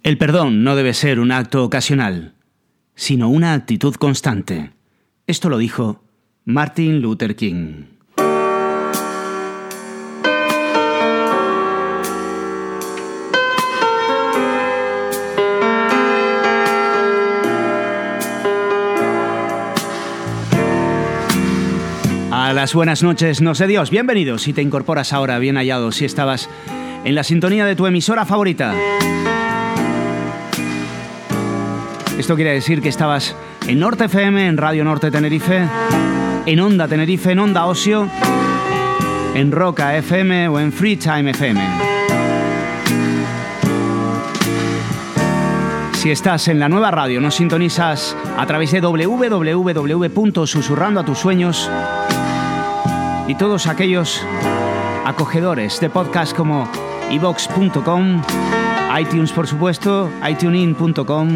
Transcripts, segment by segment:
El perdón no debe ser un acto ocasional, sino una actitud constante. Esto lo dijo Martin Luther King. A las buenas noches, no sé Dios, bienvenidos si te incorporas ahora, bien hallado si estabas en la sintonía de tu emisora favorita. Esto quiere decir que estabas en Norte FM, en Radio Norte Tenerife, en Onda Tenerife, en Onda Ocio, en Roca FM o en Freetime FM. Si estás en la nueva radio, nos sintonizas a través de www.susurrandoatusueños y todos aquellos acogedores de podcast como iVoox.com, iTunes por supuesto, iTunein.com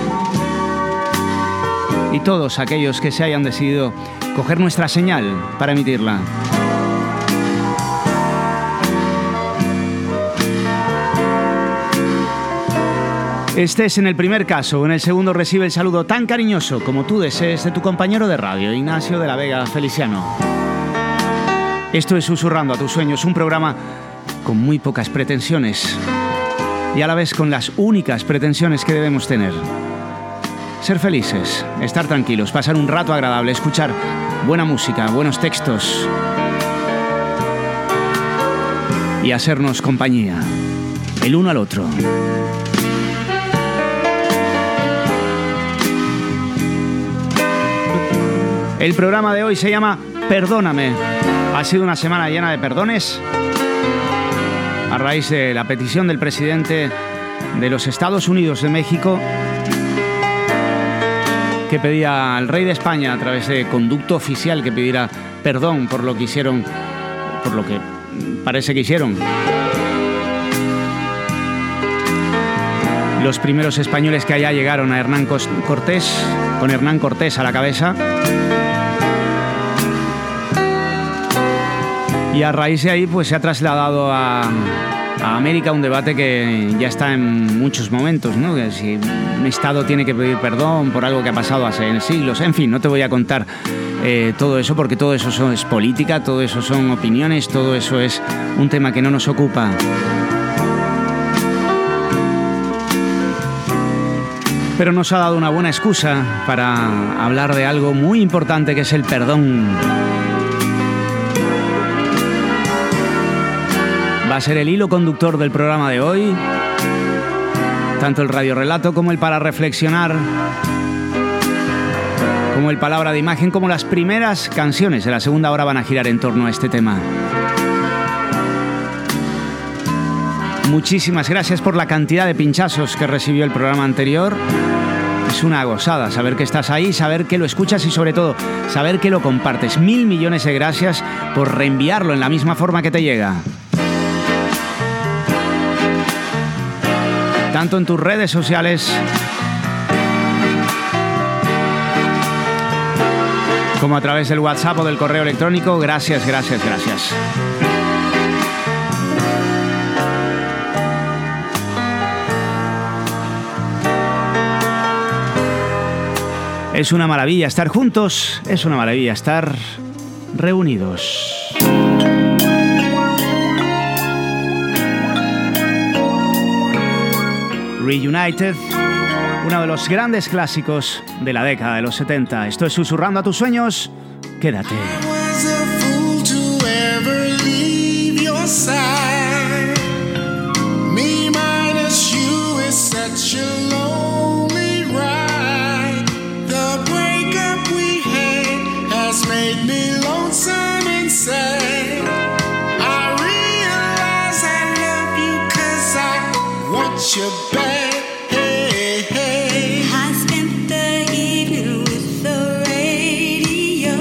y todos aquellos que se hayan decidido coger nuestra señal para emitirla. Estés en el primer caso o en el segundo, recibe el saludo tan cariñoso como tú desees de tu compañero de radio, Ignacio de la Vega Feliciano. Esto es Susurrando a tus sueños, un programa con muy pocas pretensiones y a la vez con las únicas pretensiones que debemos tener. Ser felices, estar tranquilos, pasar un rato agradable, escuchar buena música, buenos textos y hacernos compañía, el uno al otro. El programa de hoy se llama Perdóname. Ha sido una semana llena de perdones a raíz de la petición del presidente de los Estados Unidos de México, que pedía al rey de España a través de conducto oficial que pidiera perdón por lo que hicieron, por lo que parece que hicieron los primeros españoles que allá llegaron a Hernán Cortés, con Hernán Cortés a la cabeza. Y a raíz de ahí pues se ha trasladado a América un debate que ya está en muchos momentos, ¿no? Que si un Estado tiene que pedir perdón por algo que ha pasado hace siglos. En fin, no te voy a contar todo eso porque todo eso es política, todo eso son opiniones, todo eso es un tema que no nos ocupa. Pero nos ha dado una buena excusa para hablar de algo muy importante que es el perdón. Va a ser el hilo conductor del programa de hoy, tanto el radiorelato como el para reflexionar, como el palabra de imagen, como las primeras canciones de la segunda hora van a girar en torno a este tema. Muchísimas gracias por la cantidad de pinchazos que recibió el programa anterior. Es una gozada saber que estás ahí, saber que lo escuchas y sobre todo saber que lo compartes. 1.000 millones de gracias por reenviarlo en la misma forma que te llega. Tanto en tus redes sociales como a través del WhatsApp o del correo electrónico. Gracias, gracias, gracias. Es una maravilla estar juntos, es una maravilla estar reunidos. Reunited, uno de los grandes clásicos de la década de los 70. Esto es Susurrando a tus sueños. Quédate. Your bed. I spent the evening with the radio.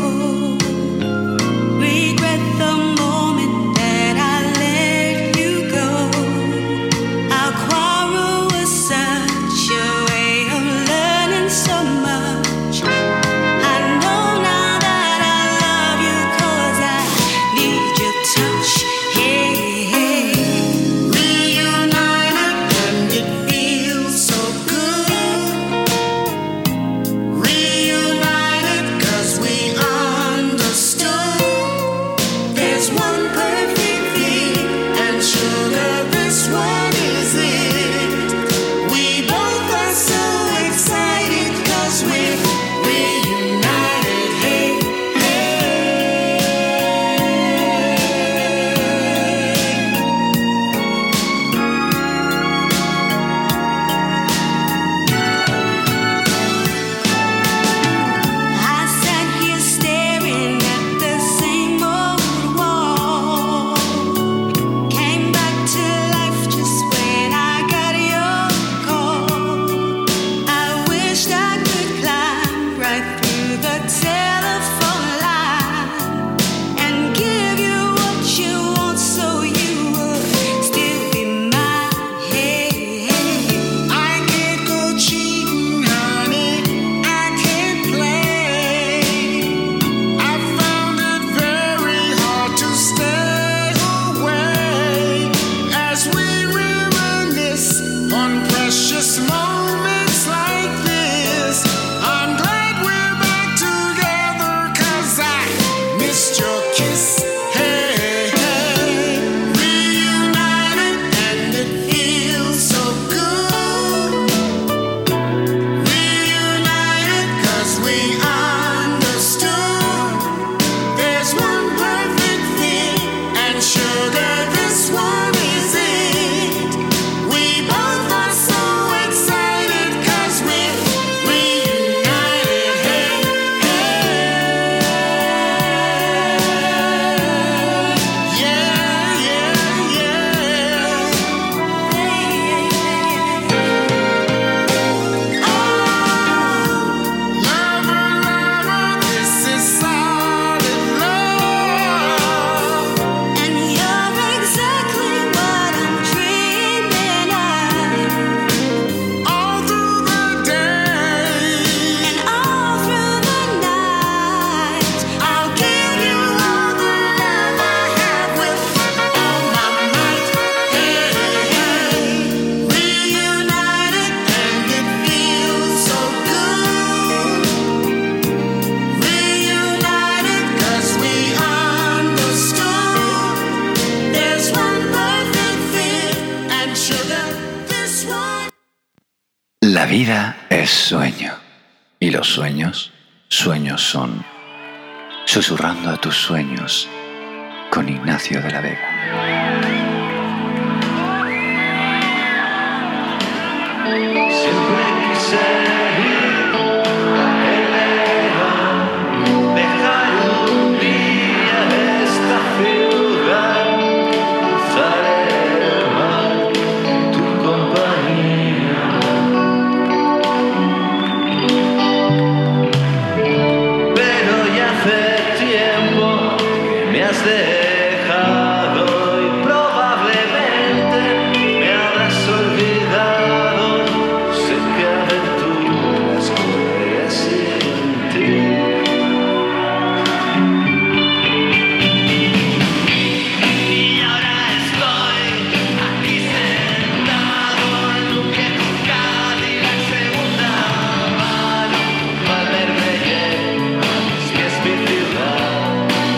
Regret the moment that I let you go. Our quarrel was such a way of learning so much. I know now that I love you 'cause I need your touch. Hey, hey. Reunited and it vida es sueño, y los sueños, sueños son. Susurrando a tus sueños, con Ignacio de la Vega. Siempre quise ir a dejar un día esta ciudad, cruzar el mar, tu compañía. Pero ya hace tiempo que me has dejado y probablemente me habrás olvidado. Sé que aventuras correré sin ti. Y ahora estoy aquí sentado en un viejo Cadillac segunda mano, Valverde, que es mi ciudad.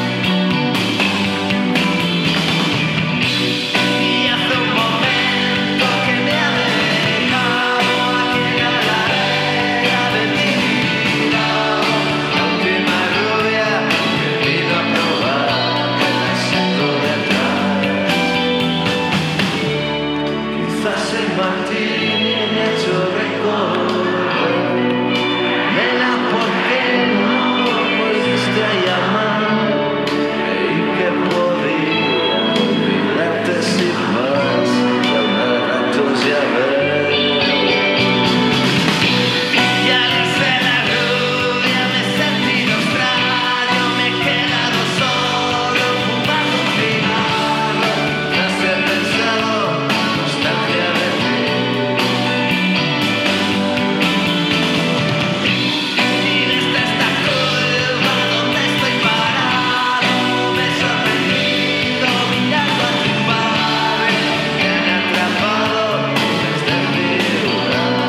Y hace un momento que me ha dejado aquella ladera de tira, la última rubia que vino a probar el asiento de atrás. Quizás el martini me ha hecho recordar, nena, ¿por qué no volviste a llamar? Creí que podía olvidarte sin más, y aún a ratos ya ves. Ya no sé la rubia, me he sentido extraño, me he quedado solo fumando un cigarro. Tras he pensado, nostalgia de ti. Y desde esta curva donde estoy parado, me he sorprendido mirando a tu padre, que me ha atrapado desde mi lugar.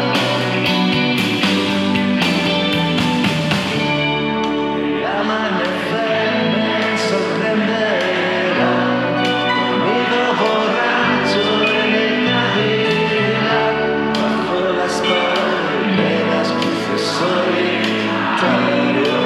El amanecer me sorprenderá, dormido borracho en el Cadillac, bajo las palmeras cruce solitario.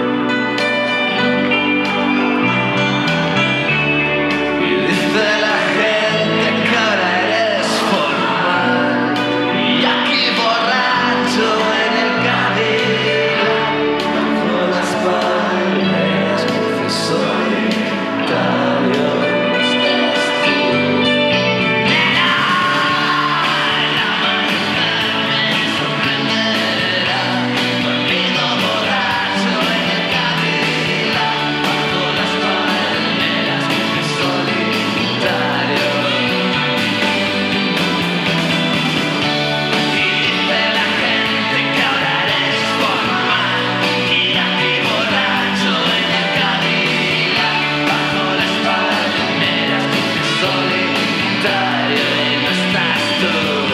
Y dice la gente que ahora eres formal, y aquí borracho en el Cadillac, bajo las palmeras cruce solitario. Estás tú. El amanecer me sorprenderá, dormido borracho en el Cadillac, bajo las palmeras cruce solitario. Y dice la gente que ahora eres formal, y aquí borracho en el Cadillac, bajo las palmeras cruce solitario, y no estás tú.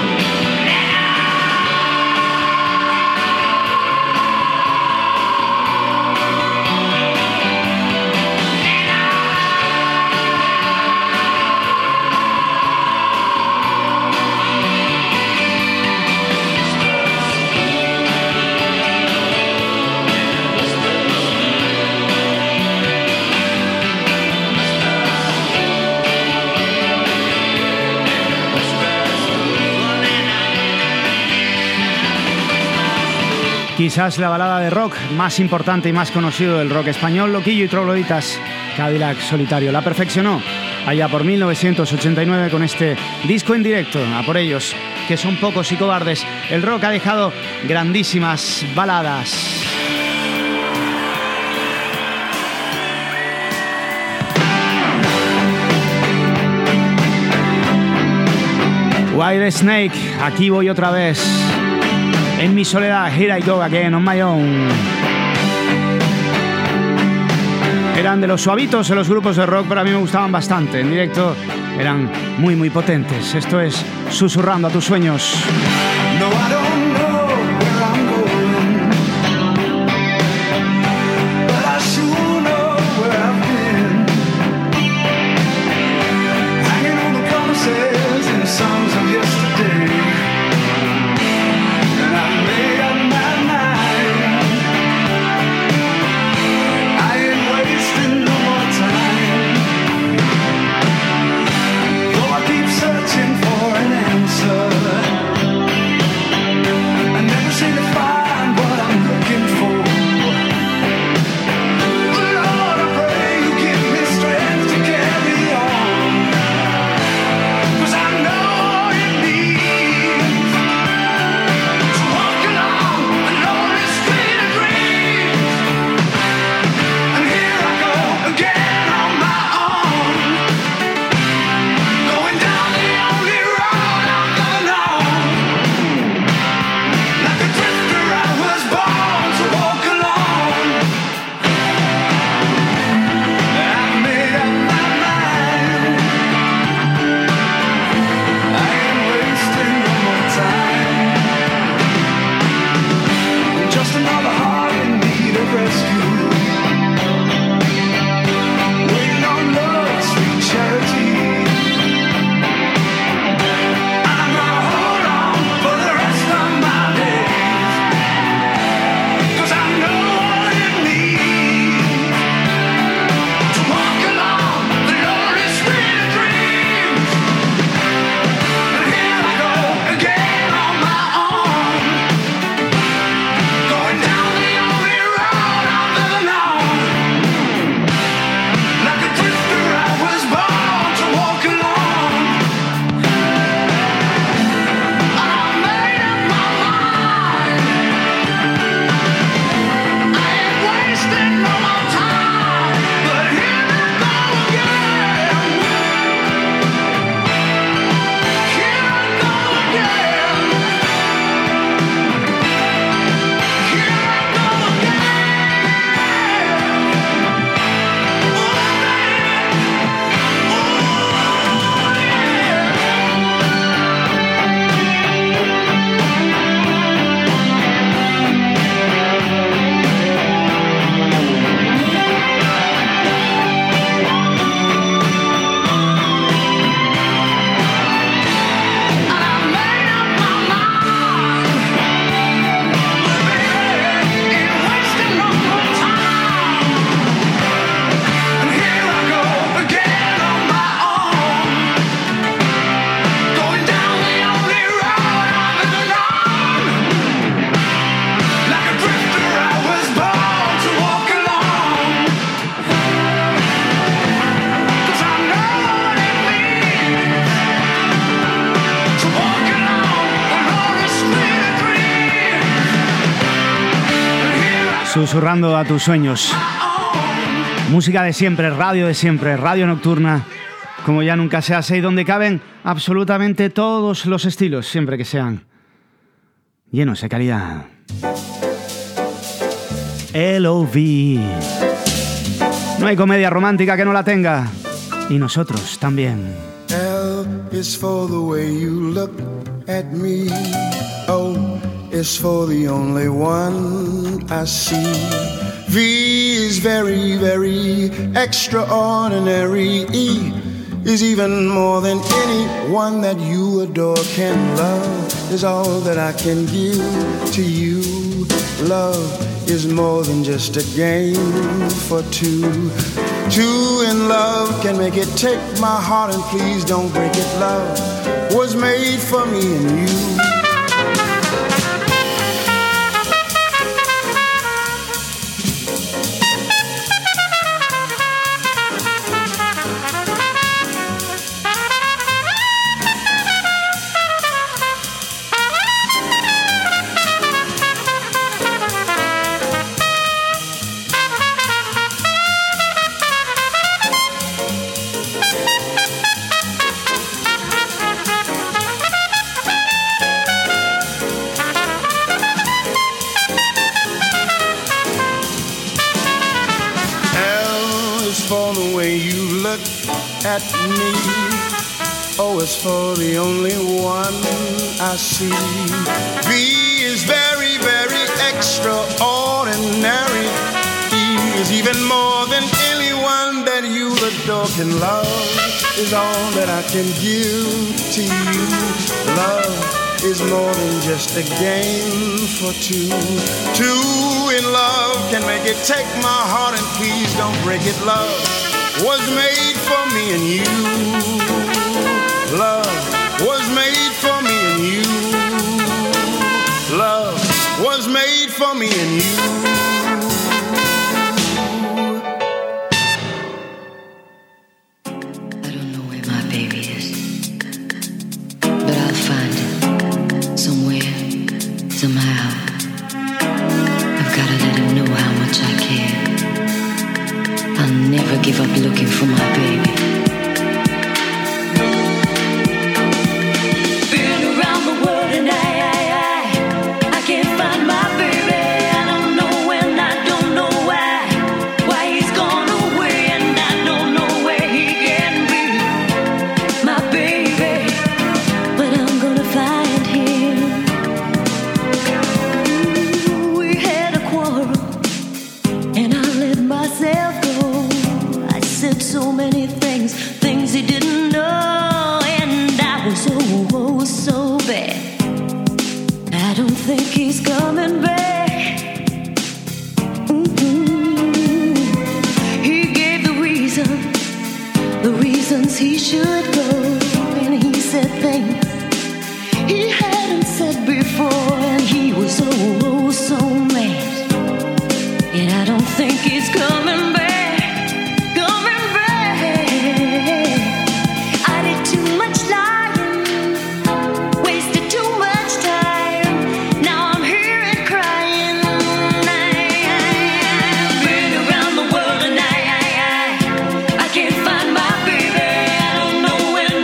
Quizás la balada de rock más importante y más conocido del rock español, Loquillo y Trogloditas, Cadillac Solitario. La perfeccionó allá por 1989 con este disco en directo. A por ellos, que son pocos y cobardes. El rock ha dejado grandísimas baladas. White Snake, aquí voy otra vez. En mi soledad, here I go again on my own. Eran de los suavitos en los grupos de rock, pero a mí me gustaban bastante. En directo eran muy, muy potentes. Esto es Susurrando a tus sueños. No, I don't know where I'm going, but I sure know where I've been. Hanging on the promises and the songs of yesterday. And Susurrando a tus sueños. Música de siempre, radio nocturna, como ya nunca se hace y donde caben absolutamente todos los estilos, siempre que sean llenos de calidad. L.O.V. No hay comedia romántica que no la tenga, y nosotros también. L is for the way you look at me. O is for the only one I see. V is very, very extraordinary. E is even more than anyone that you adore can love. Is all that I can give to you. Love is more than just a game for two. Two in love can make it. Take my heart and please don't break it. Love was made for me and you. At me. O is for the only one I see. B is very, very extraordinary. E is even more than anyone that you adore can love. Is all that I can give to you. Love is more than just a game for two. Two in love can make it. Take my heart and please don't break it. Love was made for me and you. Love was made for me and you. Love was made for me and you. I don't know where my baby is, but I'll find it somewhere, somehow. I've gotta let him know how much I care. I'll never give up looking for my baby. Been around the world and I can't find my baby. I don't know and I don't know why he's gone away and I don't know where he can be. My baby, but I'm gonna find him. Ooh, we had a quarrel and I let myself go. Said so many things he didn't know, and I was oh so bad. I don't think he's coming back. Mm-hmm. He gave the reasons he should go, and he said things he hadn't said before, and he was oh so mad. And I don't think he's coming back. When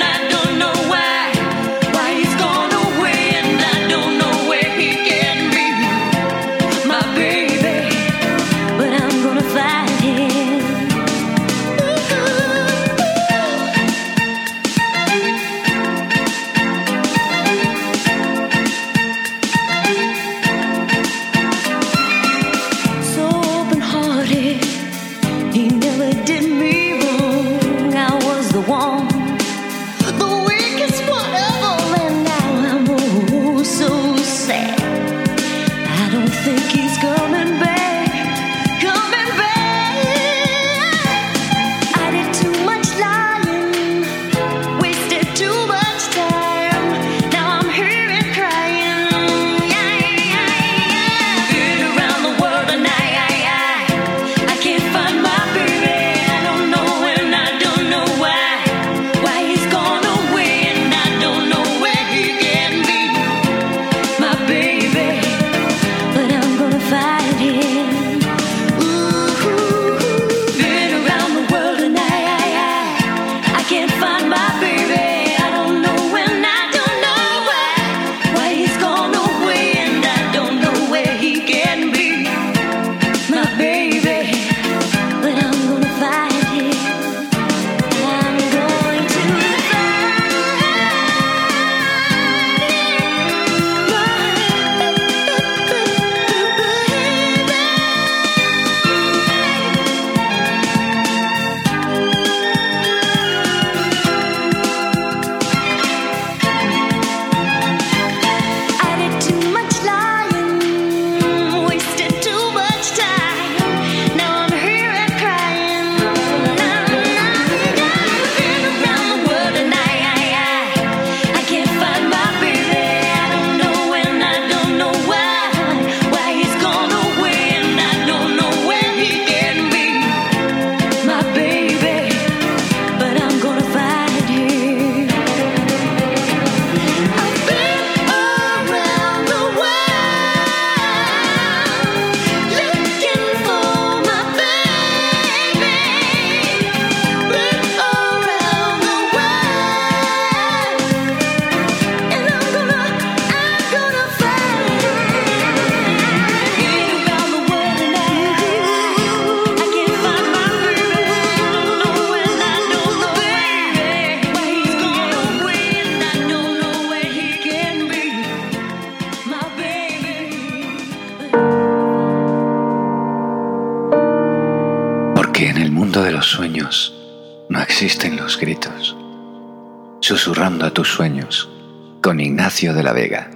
que en el mundo de los sueños no existen los gritos. Susurrando a tus sueños con Ignacio de la Vega.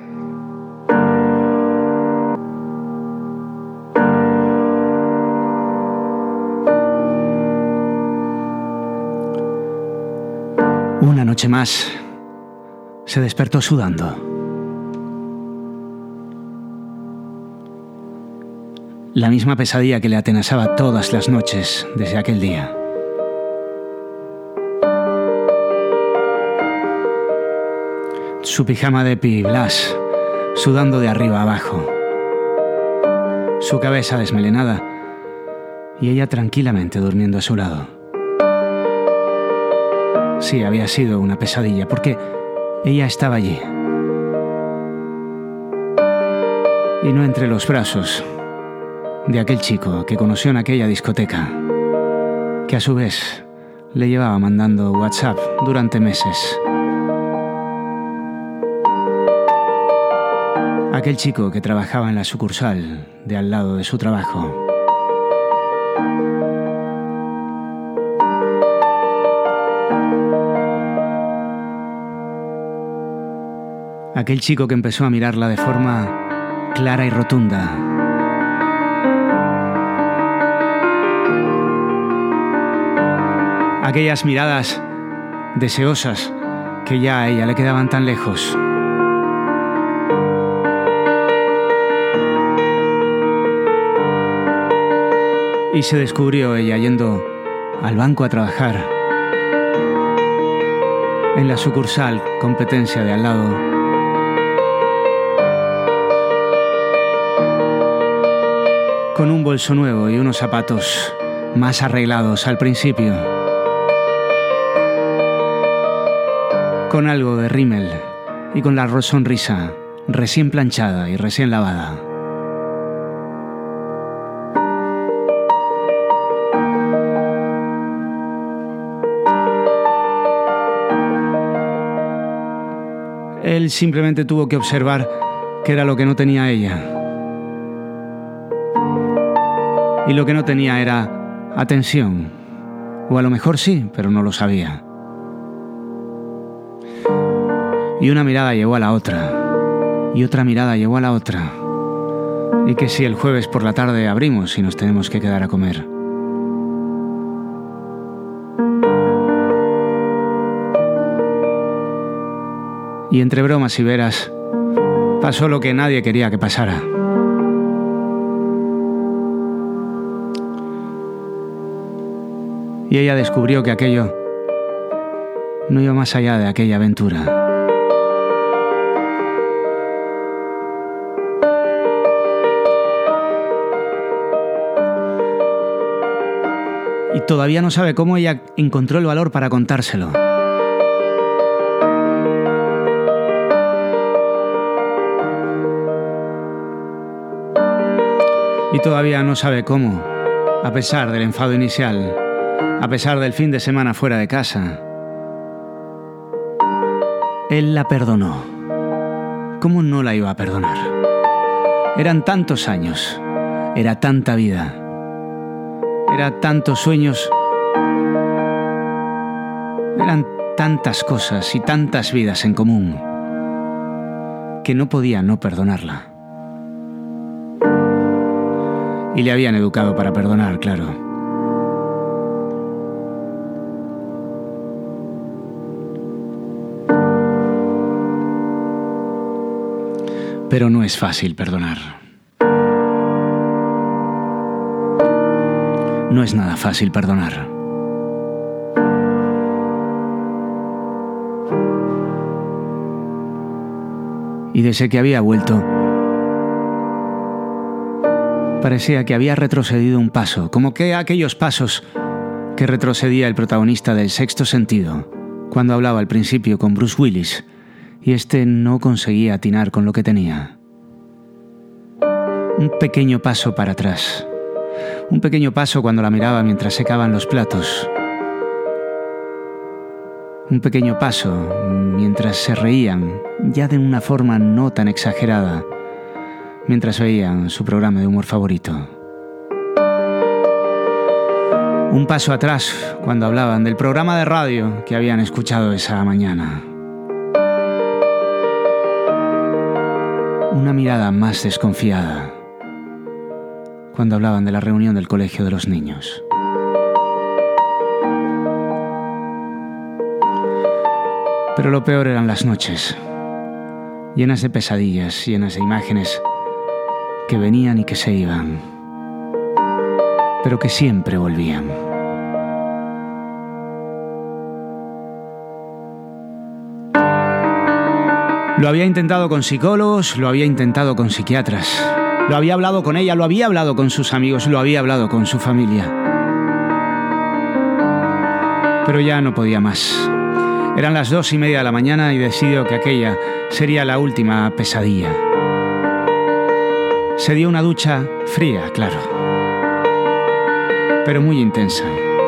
Una noche más se despertó sudando. La misma pesadilla que le atenazaba todas las noches desde aquel día. Su pijama de Pi Blas, sudando de arriba a abajo. Su cabeza desmelenada y ella tranquilamente durmiendo a su lado. Sí, había sido una pesadilla, porque ella estaba allí. Y no entre los brazos de aquel chico que conoció en aquella discoteca, que a su vez le llevaba mandando WhatsApp durante meses. Aquel chico que trabajaba en la sucursal de al lado de su trabajo. Aquel chico que empezó a mirarla de forma clara y rotunda. Aquellas miradas deseosas que ya a ella le quedaban tan lejos. Y se descubrió ella yendo al banco a trabajar en la sucursal competencia de al lado. Con un bolso nuevo y unos zapatos más arreglados al principio. Con algo de rímel y con la sonrisa recién planchada y recién lavada. Él simplemente tuvo que observar qué era lo que no tenía ella. Y lo que no tenía era atención. O a lo mejor sí, pero no lo sabía. Y una mirada llevó a la otra. Y otra mirada llevó a la otra. Y que si el jueves por la tarde abrimos y nos tenemos que quedar a comer. Y entre bromas y veras, pasó lo que nadie quería que pasara. Y ella descubrió que aquello no iba más allá de aquella aventura. Y todavía no sabe cómo ella encontró el valor para contárselo. Y todavía no sabe cómo, a pesar del enfado inicial, a pesar del fin de semana fuera de casa, él la perdonó. ¿Cómo no la iba a perdonar? Eran tantos años, era tanta vida, eran tantos sueños, eran tantas cosas y tantas vidas en común, que no podía no perdonarla. Y le habían educado para perdonar, claro. Pero no es fácil perdonar. No es nada fácil perdonar. Y desde que había vuelto, parecía que había retrocedido un paso, como que aquellos pasos que retrocedía el protagonista del Sexto Sentido, cuando hablaba al principio con Bruce Willis, y este no conseguía atinar con lo que tenía. Un pequeño paso para atrás, un pequeño paso cuando la miraba mientras secaban los platos, un pequeño paso mientras se reían, ya de una forma no tan exagerada, mientras veían su programa de humor favorito. Un paso atrás cuando hablaban del programa de radio que habían escuchado esa mañana. Una mirada más desconfiada cuando hablaban de la reunión del colegio de los niños. Pero lo peor eran las noches, llenas de pesadillas, llenas de imágenes que venían y que se iban, pero que siempre volvían. Lo había intentado con psicólogos, lo había intentado con psiquiatras, lo había hablado con ella, lo había hablado con sus amigos, lo había hablado con su familia. Pero ya no podía más. Eran las 2:30 de la mañana y decidió que aquella sería la última pesadilla. Se dio una ducha fría, claro, pero muy intensa.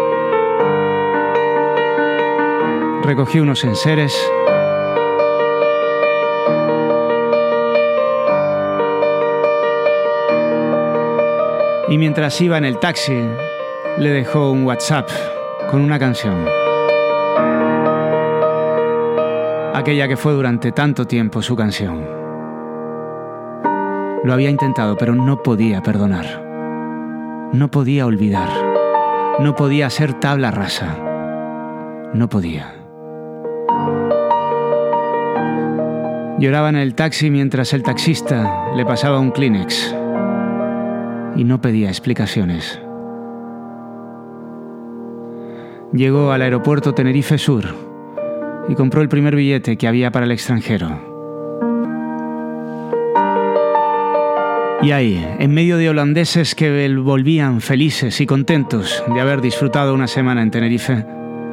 Recogió unos enseres y mientras iba en el taxi le dejó un WhatsApp con una canción. Aquella que fue durante tanto tiempo su canción. Lo había intentado, pero no podía perdonar. No podía olvidar. No podía ser tabla rasa. No podía. Lloraba en el taxi mientras el taxista le pasaba un Kleenex. Y no pedía explicaciones. Llegó al aeropuerto Tenerife Sur y compró el primer billete que había para el extranjero. Y ahí, en medio de holandeses que volvían felices y contentos de haber disfrutado una semana en Tenerife,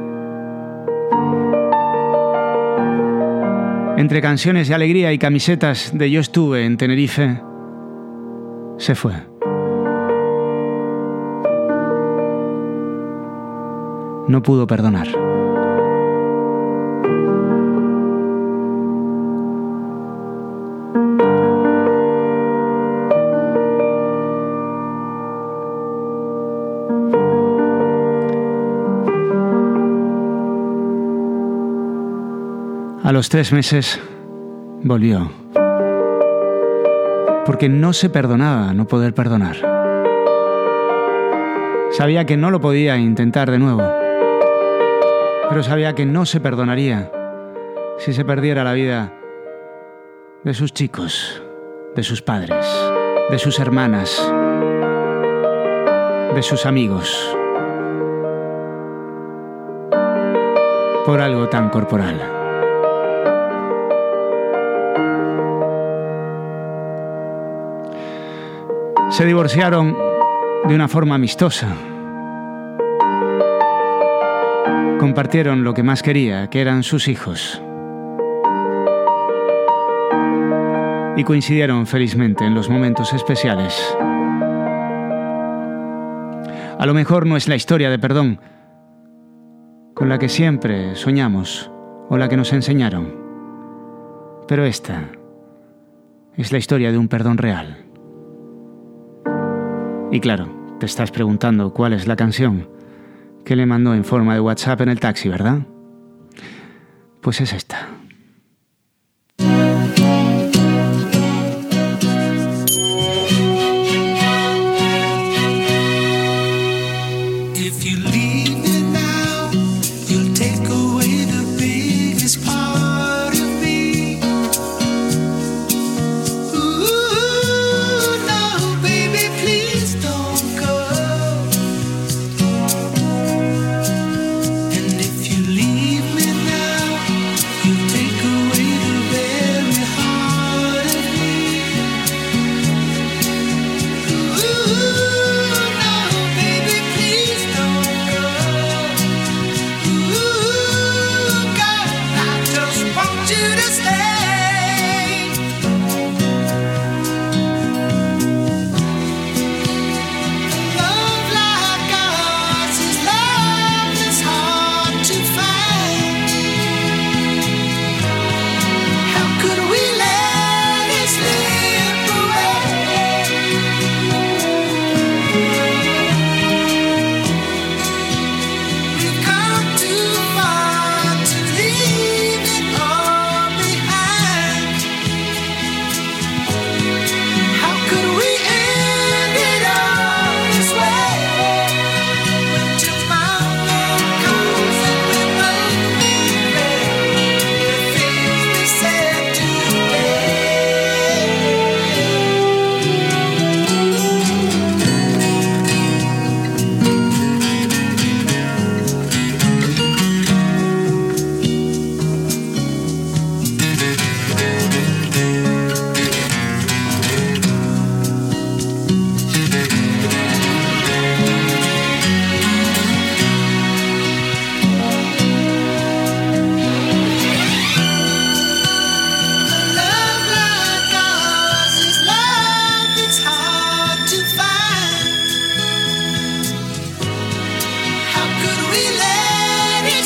entre canciones de alegría y camisetas de Yo estuve en Tenerife, se fue. No pudo perdonar. A los 3 meses volvió, porque no se perdonaba no poder perdonar. Sabía que no lo podía intentar de nuevo, pero sabía que no se perdonaría si se perdiera la vida de sus chicos, de sus padres, de sus hermanas, de sus amigos, por algo tan corporal. Se divorciaron de una forma amistosa. Compartieron lo que más quería, que eran sus hijos. Y coincidieron felizmente en los momentos especiales. A lo mejor no es la historia de perdón con la que siempre soñamos o la que nos enseñaron, pero esta es la historia de un perdón real. Y claro, te estás preguntando cuál es la canción que le mandó en forma de WhatsApp en el taxi, ¿verdad? Pues es esta. Ooh, no, baby, please don't go.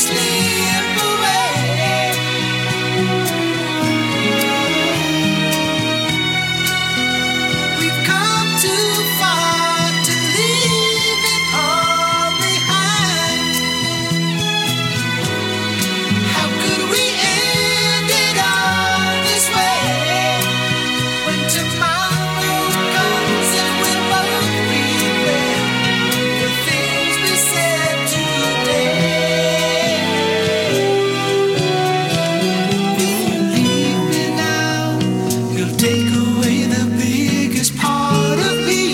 slip away. We've come too far to leave it all behind. How could we end it all this way? When tomorrow comes and we'll both regret the things we said today. If you leave me now, you'll take away the biggest part of me.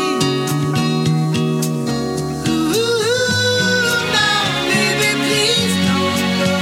Ooh, now, baby, please don't go.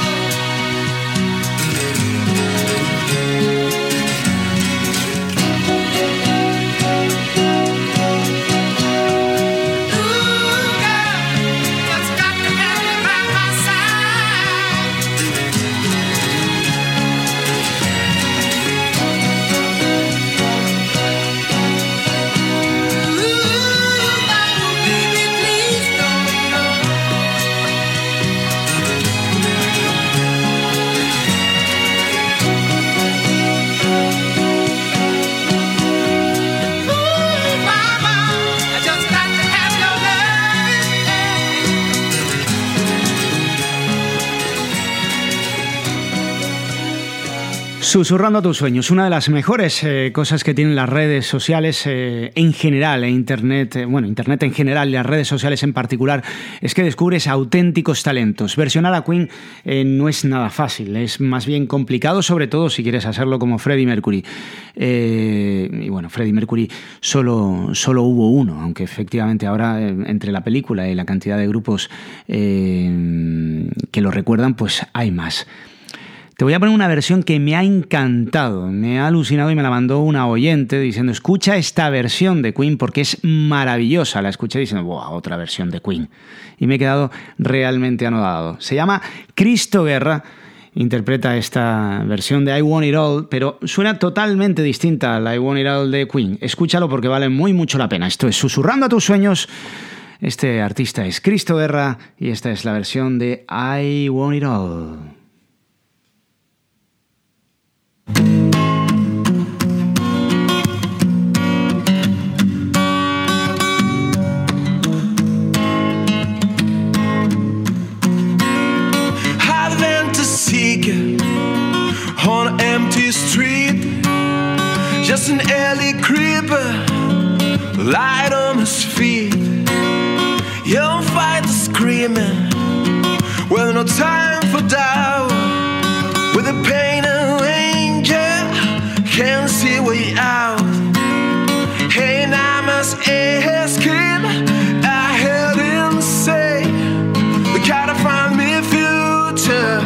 Susurrando a tus sueños, una de las mejores cosas que tienen las redes sociales en general, Internet en general y las redes sociales en particular, es que descubres auténticos talentos. Versionar a Queen no es nada fácil, es más bien complicado, sobre todo si quieres hacerlo como Freddie Mercury. Y bueno, Freddie Mercury solo hubo uno, aunque efectivamente ahora entre la película y la cantidad de grupos que lo recuerdan, pues hay más. Te voy a poner una versión que me ha encantado, me ha alucinado y me la mandó una oyente diciendo: escucha esta versión de Queen porque es maravillosa. La escuché diciendo: ¡buah, otra versión de Queen! Y me he quedado realmente anodado. Se llama Cristo Guerra, interpreta esta versión de I Want It All, pero suena totalmente distinta a la I Want It All de Queen. Escúchalo porque vale muy mucho la pena. Esto es Susurrando a tus sueños. Este artista es Cristo Guerra y esta es la versión de I Want It All. On an empty street, just an alley creeper, light on his feet. Young fighters screaming, with no time for doubt. With a pain and angel, can't see way out. Hey, now I must ask him, I heard him say, we gotta find me a future.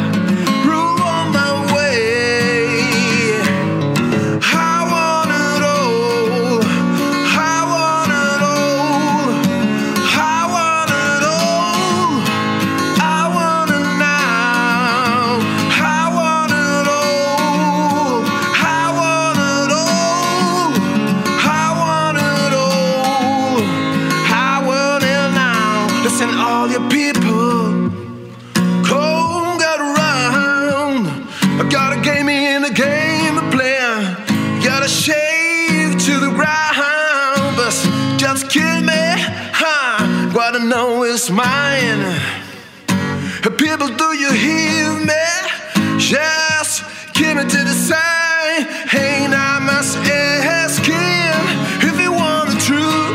Know it's mine. People, do you hear me? Just give me to the side. Hey, now I must ask him if he want the truth.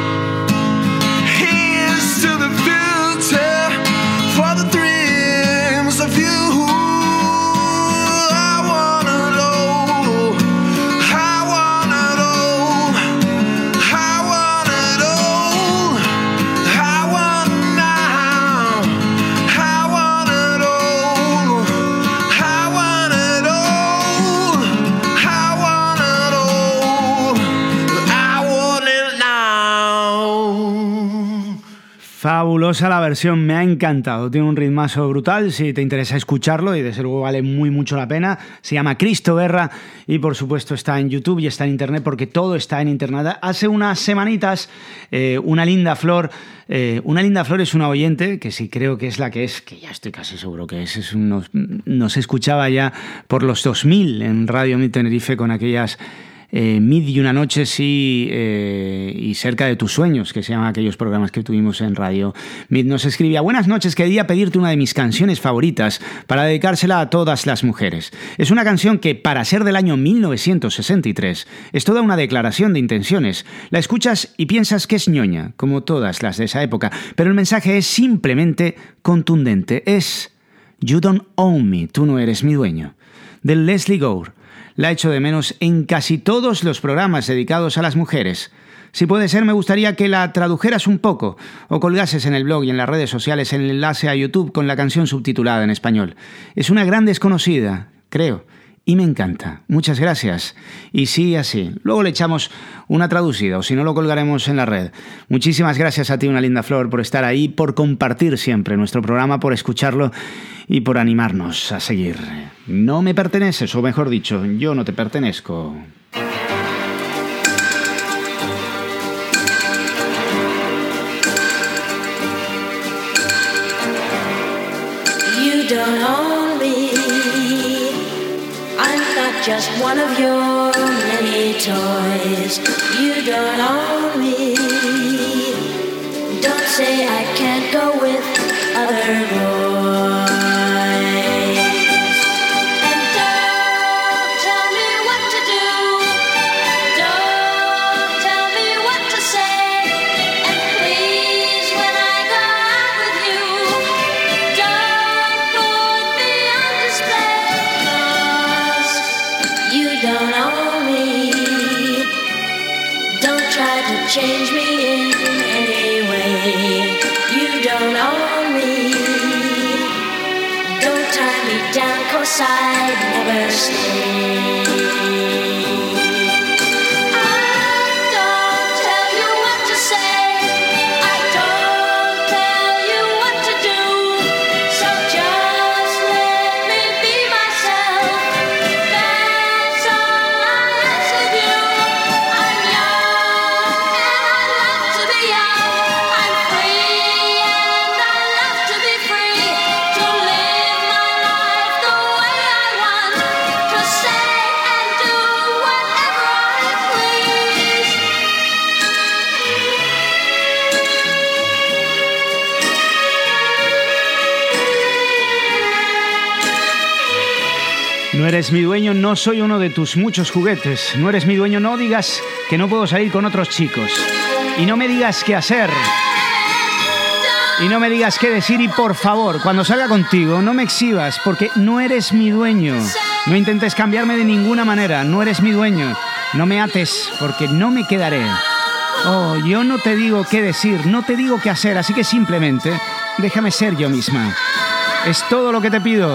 Here's to the future for the dreams of you. I wanna know. I wanna know. I wanna know. I wanna now. I wanna know. I wanna know. I wanna know. I Fabulosa la versión, me ha encantado. Tiene un ritmazo brutal, si te interesa escucharlo, y desde luego vale mucho la pena. Se llama Cristo Guerra y por supuesto está en YouTube y está en Internet, porque todo está en Internet. Hace unas semanitas, Una Linda Flor es una oyente, que sí creo que es la que es, que ya estoy casi seguro que es nos escuchaba ya por los 2000 en Radio Mid Tenerife con aquellas... Mid y una noche sí, y cerca de tus sueños, que se llaman aquellos programas que tuvimos en Radio Mid. Nos escribía: buenas noches, quería pedirte una de mis canciones favoritas para dedicársela a todas las mujeres. Es una canción que, para ser del año 1963, es toda una declaración de intenciones. La escuchas y piensas que es ñoña, como todas las de esa época, pero el mensaje es simplemente contundente. Es You Don't Own Me, tú no eres mi dueño, de Leslie Gore. La echo de menos en casi todos los programas dedicados a las mujeres. Si puede ser, me gustaría que la tradujeras un poco o colgases en el blog y en las redes sociales el enlace a YouTube con la canción subtitulada en español. Es una gran desconocida, creo, y me encanta. Muchas gracias. Y sí, así. Luego le echamos una traducida, o si no, lo colgaremos en la red. Muchísimas gracias a ti, Una Linda Flor, por estar ahí, por compartir siempre nuestro programa, por escucharlo y por animarnos a seguir. No me perteneces, o mejor dicho, yo no te pertenezco. You don't own me. I'm not just one of your many toys. You don't own me. Don't say I can't go with other boys. And don't tell me what to do. Don't tell me what to say. And please, when I go out with you, don't put me on display. 'Cause you don't own me. Don't try to change me in any way. You don't own me. Don't tie me down, 'cause I'd never stay. I don't tell you what to say. I don't tell you what to do. So just let me be myself. That's all I ask of you. I'm young and I love to be young. I'm free and I love to be free. To live my life the way I want. To say and do whatever I please. No eres mi dueño, no soy uno de tus muchos juguetes. No eres mi dueño, no digas que no puedo salir con otros chicos. Y no me digas qué hacer. Y no me digas qué decir. Y por favor, cuando salga contigo, no me exhibas, porque no eres mi dueño. No intentes cambiarme de ninguna manera. No eres mi dueño. No me ates, porque no me quedaré. Oh, yo no te digo qué decir, no te digo qué hacer, así que simplemente déjame ser yo misma. Es todo lo que te pido.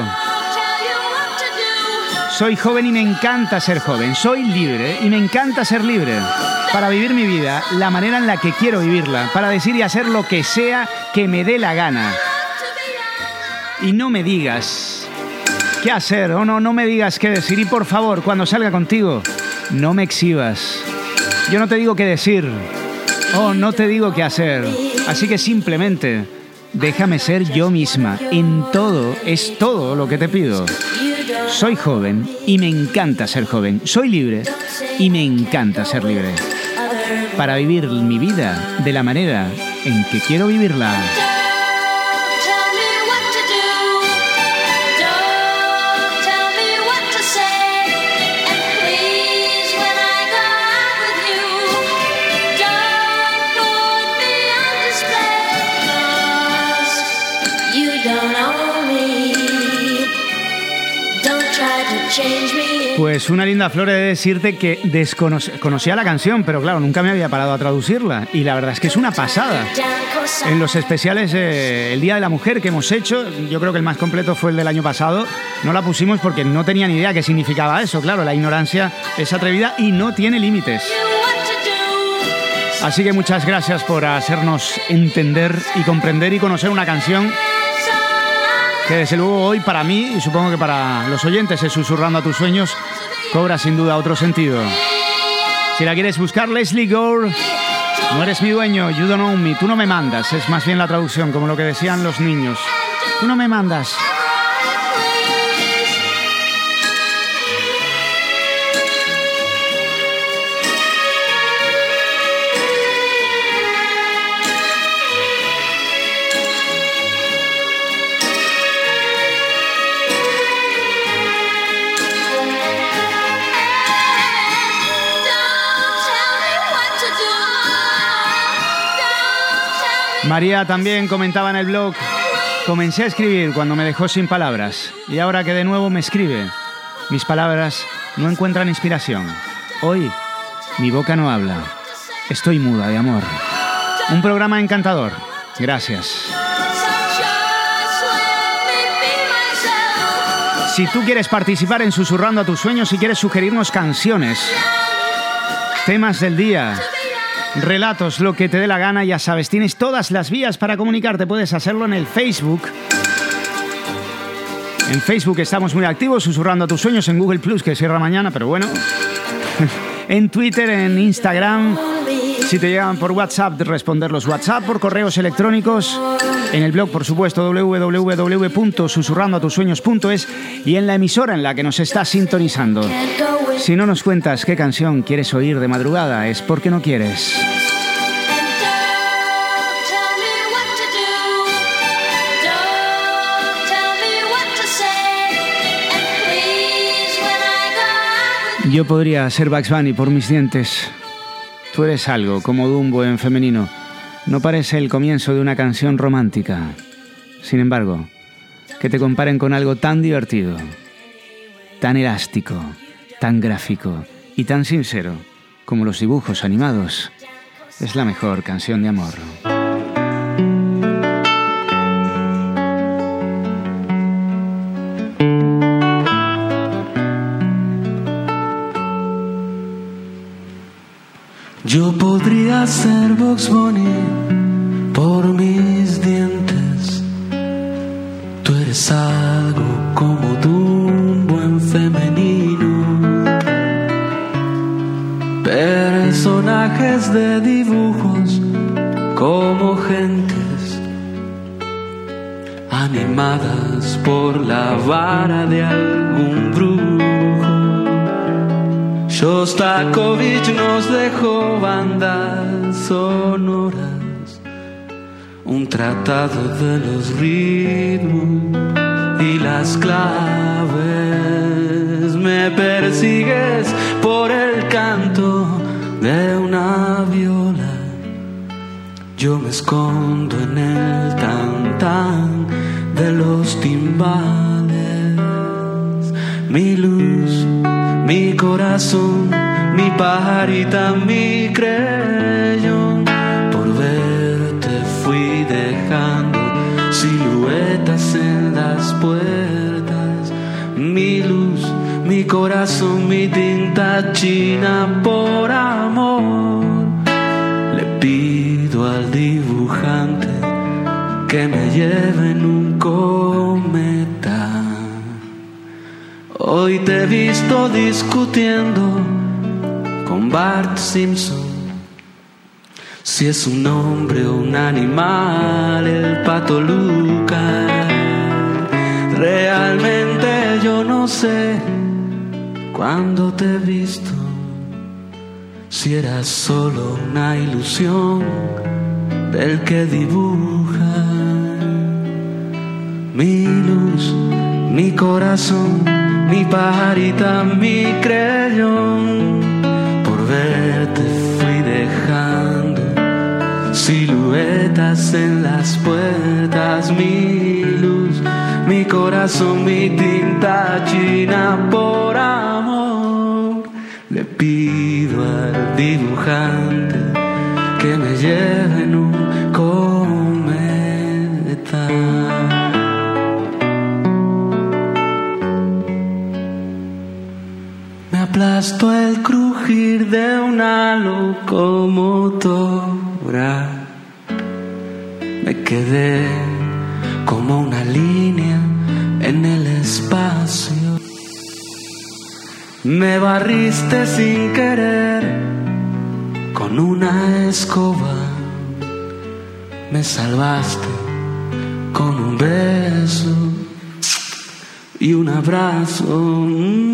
Soy joven y me encanta ser joven. Soy libre y me encanta ser libre. Para vivir mi vida la manera en la que quiero vivirla. Para decir y hacer lo que sea que me dé la gana. Y no me digas qué hacer o no me digas qué decir. Y por favor, cuando salga contigo, no me exhibas. Yo no te digo qué decir. Oh, no te digo qué hacer. Así que simplemente déjame ser yo misma. En todo es todo lo que te pido. Soy joven y me encanta ser joven. Soy libre y me encanta ser libre. Para vivir mi vida de la manera en que quiero vivirla. Don't tell me what to do. Don't tell me what to say. And please, when I go out with you, don't put me on display. 'Cause you don't own me. Don't try to change me. Pues Una Linda Flor, he de decirte que conocía la canción, pero claro, nunca me había parado a traducirla. Y la verdad es que es una pasada. En los especiales el Día de la Mujer que hemos hecho, yo creo que el más completo fue el del año pasado, no la pusimos porque no tenía ni idea qué significaba eso. Claro, la ignorancia es atrevida y no tiene límites. Así que muchas gracias por hacernos entender y comprender y conocer una canción que desde luego hoy para mí y supongo que para los oyentes de Susurrando a tus sueños cobra sin duda otro sentido. Si la quieres buscar, Leslie Gore, no eres mi dueño, you don't own me, tú no me mandas, es más bien la traducción, como lo que decían los niños. Tú no me mandas. María también comentaba en el blog: comencé a escribir cuando me dejó sin palabras y ahora que de nuevo me escribe, mis palabras no encuentran inspiración. Hoy mi boca no habla, estoy muda de amor. Un programa encantador, gracias. Si tú quieres participar en Susurrando a tus sueños, si quieres sugerirnos canciones, temas del día, relatos, lo que te dé la gana, ya sabes, tienes todas las vías para comunicarte. Puedes hacerlo en el Facebook. En Facebook estamos muy activos, Susurrando a tus sueños, en Google Plus, que cierra mañana, pero bueno. En Twitter, en Instagram. Si te llegan por WhatsApp, responder los WhatsApp, por correos electrónicos. En el blog, por supuesto, www.susurrandoatusueños.es, y en la emisora en la que nos estás sintonizando. Si no nos cuentas qué canción quieres oír de madrugada, es porque no quieres. Yo podría ser Bugs Bunny por mis dientes. Tú eres algo como Dumbo en femenino. No parece el comienzo de una canción romántica. Sin embargo, que te comparen con algo tan divertido, tan elástico, tan gráfico y tan sincero como los dibujos animados, es la mejor canción de amor. Yo podría ser Bugs Bunny por mis dientes. Tú eres algo como Dumbo en femenino. Personajes de dibujos como gentes animadas por la vara de algún brujo. Shostakovich nos dejó bandas sonoras, un tratado de los ritmos y las claves. Me persigues por el canto de una viola, yo me escondo en el tan-tan de los timbales. Mi luz, mi corazón, mi pajarita, mi creyón, por verte fui dejando siluetas en las puertas. Mi luz, mi corazón, mi tinta china, por amor le pido al dibujante que me lleve en un cometa. Hoy te he visto discutiendo con Bart Simpson, si es un hombre o un animal el Pato Lucas. Realmente yo no sé cuándo te he visto, si eras solo una ilusión del que dibuja. Mi luz, mi corazón, mi pajarita, mi creyón, por verte fui dejando siluetas en las puertas. Mi luz, mi corazón, mi tinta china, por amor le pido al dibujante que me lleve en un cometa. Me aplasto el crujir rugir de una locomotora. Me quedé como una línea en el espacio. Me barriste sin querer con una escoba. Me salvaste con un beso y un abrazo.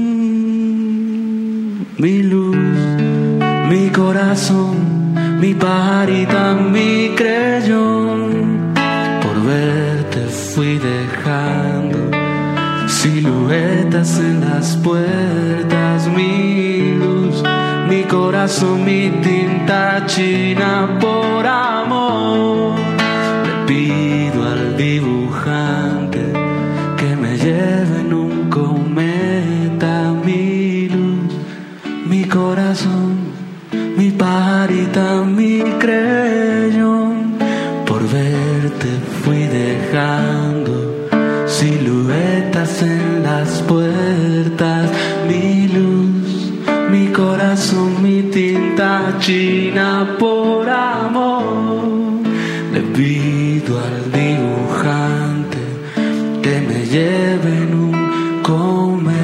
Mi luz, mi corazón, mi pajarita, mi creyón. Por verte fui dejando siluetas en las puertas. Mi luz, mi corazón, mi tinta china. Por amor le pido al dibujante que me lleve en un cometa. Mi luz, mi corazón, mi pajarita, mi creyón. Por verte fui dejando siluetas en las puertas. Mi luz, mi corazón, mi tinta china. Por amor le pido al dibujante que me lleve en un cometa.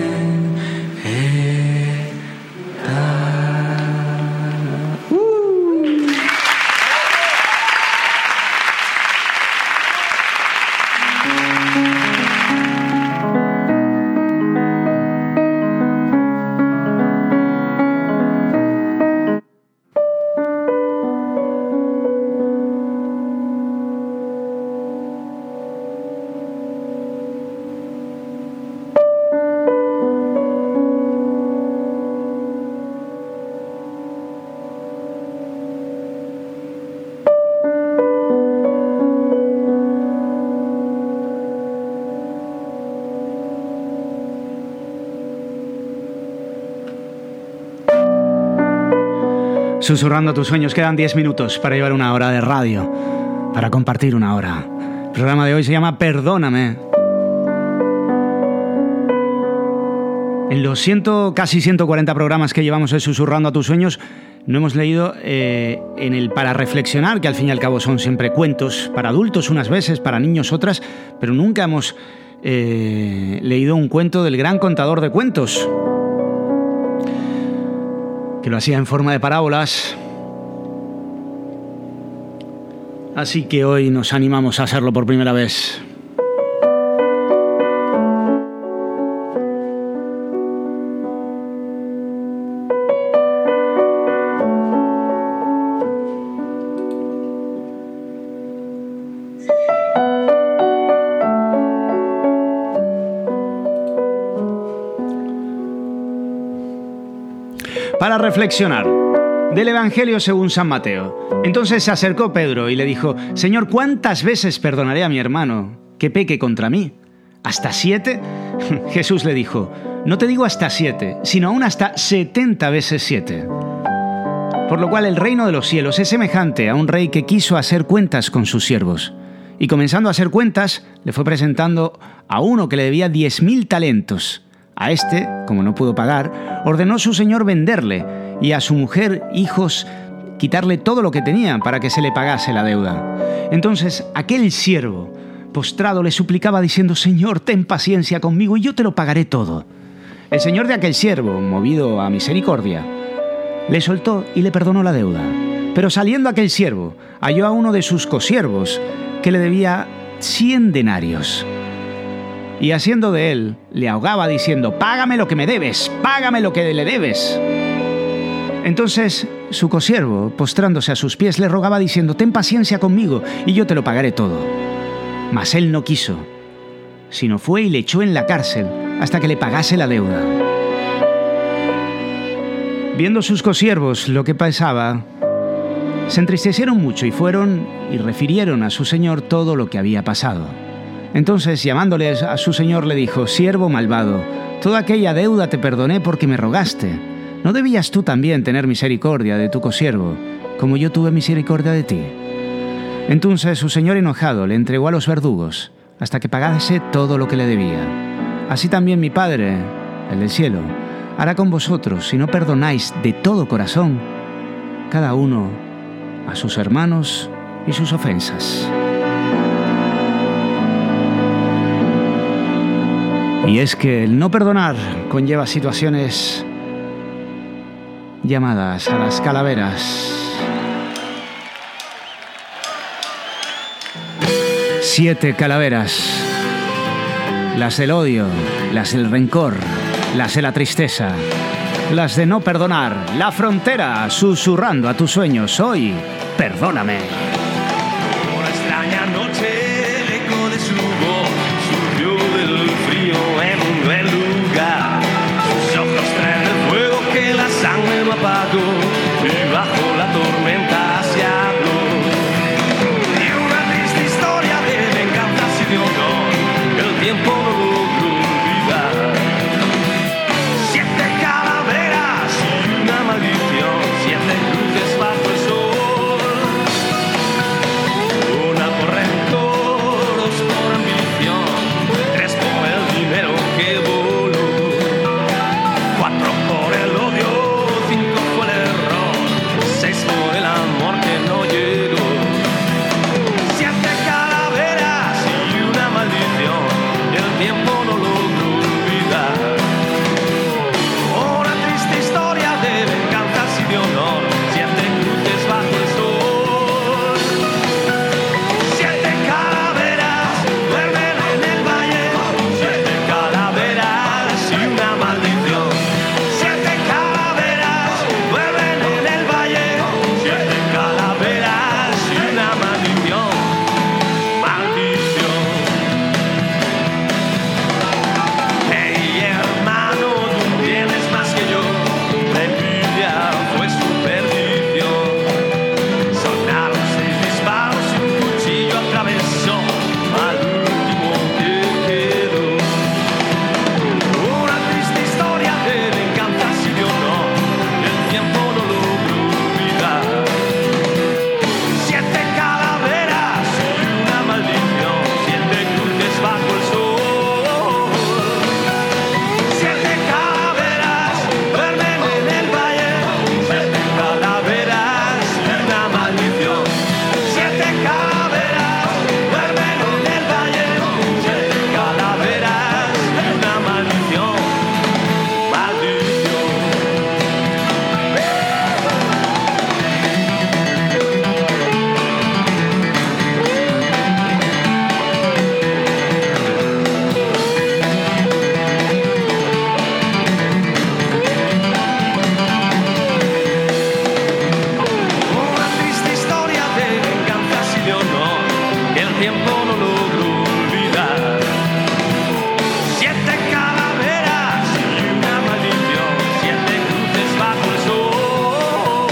Susurrando tus sueños, quedan 10 minutos para llevar una hora de radio, para compartir una hora. El programa de hoy se llama Perdóname. En los casi 140 programas que llevamos de Susurrando a tus sueños, no hemos leído en el para reflexionar, que al fin y al cabo son siempre cuentos, para adultos unas veces, para niños otras, pero nunca hemos leído un cuento del gran contador de cuentos, que lo hacía en forma de parábolas. Así que hoy nos animamos a hacerlo por primera vez. Para reflexionar, del Evangelio según San Mateo. Entonces se acercó Pedro y le dijo: Señor, ¿cuántas veces perdonaré a mi hermano que peque contra mí? ¿Hasta 7? Jesús le dijo: no te digo hasta 7, sino aún hasta 70 veces 7. Por lo cual el reino de los cielos es semejante a un rey que quiso hacer cuentas con sus siervos. Y comenzando a hacer cuentas, le fue presentando a uno que le debía 10.000 talentos. A este, como no pudo pagar, ordenó su señor venderle y a su mujer, hijos, quitarle todo lo que tenía para que se le pagase la deuda. Entonces aquel siervo, postrado, le suplicaba diciendo: Señor, ten paciencia conmigo y yo te lo pagaré todo. El señor de aquel siervo, movido a misericordia, le soltó y le perdonó la deuda. Pero saliendo aquel siervo, halló a uno de sus consiervos que le debía 100 denarios. Y haciendo de él, le ahogaba diciendo: págame lo que me debes, págame lo que le debes. Entonces su consiervo, postrándose a sus pies, le rogaba diciendo: ten paciencia conmigo y yo te lo pagaré todo. Mas él no quiso, sino fue y le echó en la cárcel hasta que le pagase la deuda. Viendo sus consiervos lo que pasaba, se entristecieron mucho y fueron y refirieron a su señor todo lo que había pasado. Entonces, llamándoles a su señor, le dijo: siervo malvado, toda aquella deuda te perdoné porque me rogaste. ¿No debías tú también tener misericordia de tu consiervo, como yo tuve misericordia de ti? Entonces su señor, enojado, le entregó a los verdugos hasta que pagase todo lo que le debía. Así también mi Padre, el del cielo, hará con vosotros si no perdonáis de todo corazón, cada uno a sus hermanos y sus ofensas. Y es que el no perdonar conlleva situaciones llamadas a las calaveras. 7 calaveras. Las del odio, las del rencor, las de la tristeza, las de no perdonar, la frontera susurrando a tus sueños. Hoy, perdóname. Una extraña noche, el eco de su voz surgió del frío en un buen lugar. Sus ojos traen el fuego que la sangre no apagó y bajo la tormenta se habló. Y una triste historia de venganzas y de honor, el tiempo no logró olvidar. 7 calaveras y una maldición, 7 cruces bajo el sol. Una por rencor, 2 por ambición, 3 por el dinero que voló, 4 por el odio, 5 por el error, 6 por el amor que no llegó. 7 calaveras y una maldición, el tiempo no logró olvidar. Una triste historia de venganzas y de honor, 7 cruces bajo el sol. 7 calaveras duermen en el valle, 7 calaveras y una maldición. 7 calaveras duermen en el valle, 7 calaveras y una maldición. Maldición. Hey hermano, tú tienes más que yo, la envidia fue su perdición. Sonaron 6 disparos y un cuchillo atravesó al último que quedó. Una triste historia de venganzas y de honor, el tiempo no logró olvidar. 7 calaveras y una maldición, 7 cruces bajo el sol. 7 calaveras duermen en el valle, 7 calaveras y una maldición. 7 calaveras duermen en el valle, 7 calaveras y una maldición. Maldición. Una triste historia de venganzas y de honor, que el tiempo no logró olvidar. 7 calaveras y una maldición, 7 cruces bajo el sol.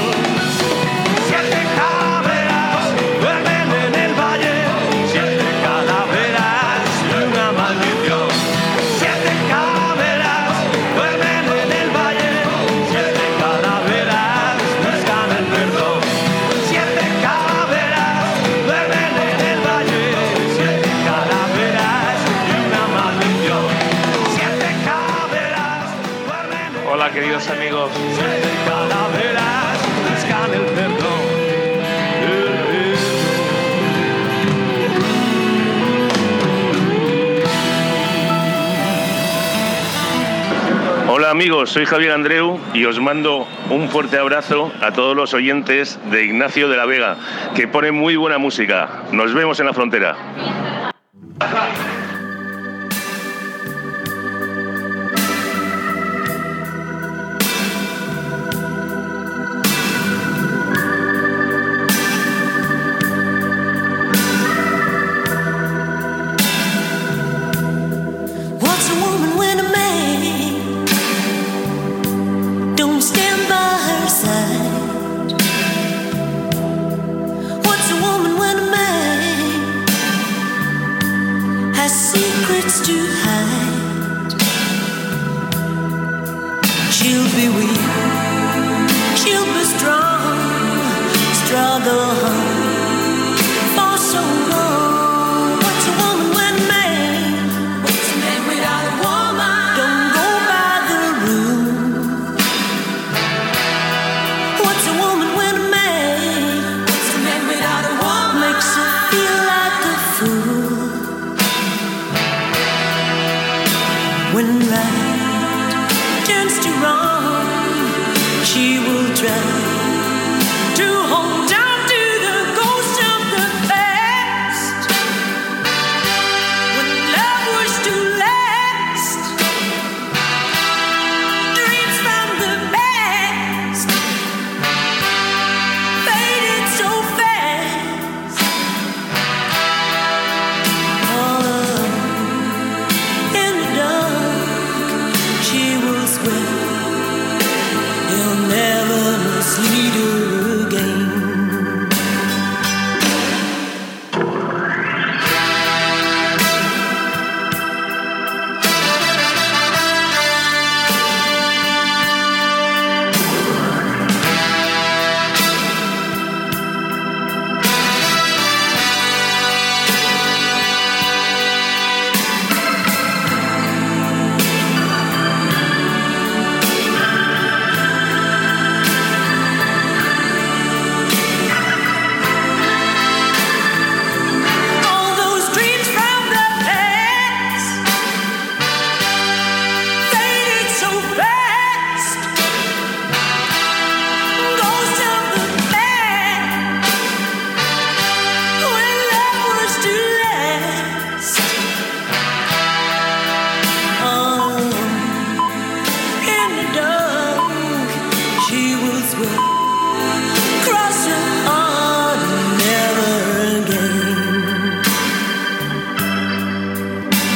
7 calaveras duermen en el valle, 7 calaveras y una maldición. 7 calaveras duermen en el valle, 7 calaveras buscan el perdón. 7 calaveras duermen en el valle, 7 calaveras y una maldición. 7 calaveras duermen en Hola queridos amigos, 7 calaveras buscan el perdón. hola amigos, soy Javier Andreu y os mando un fuerte abrazo a todos los oyentes de Ignacio de la Vega, que pone muy buena música. Nos vemos en la frontera. What's a woman when a man don't stand by her side? What's a woman when a man has secrets to hide? She'll be weak, she'll be strong, struggle for so long. What's a woman when a man? What's a man without a woman? Don't go by the rules.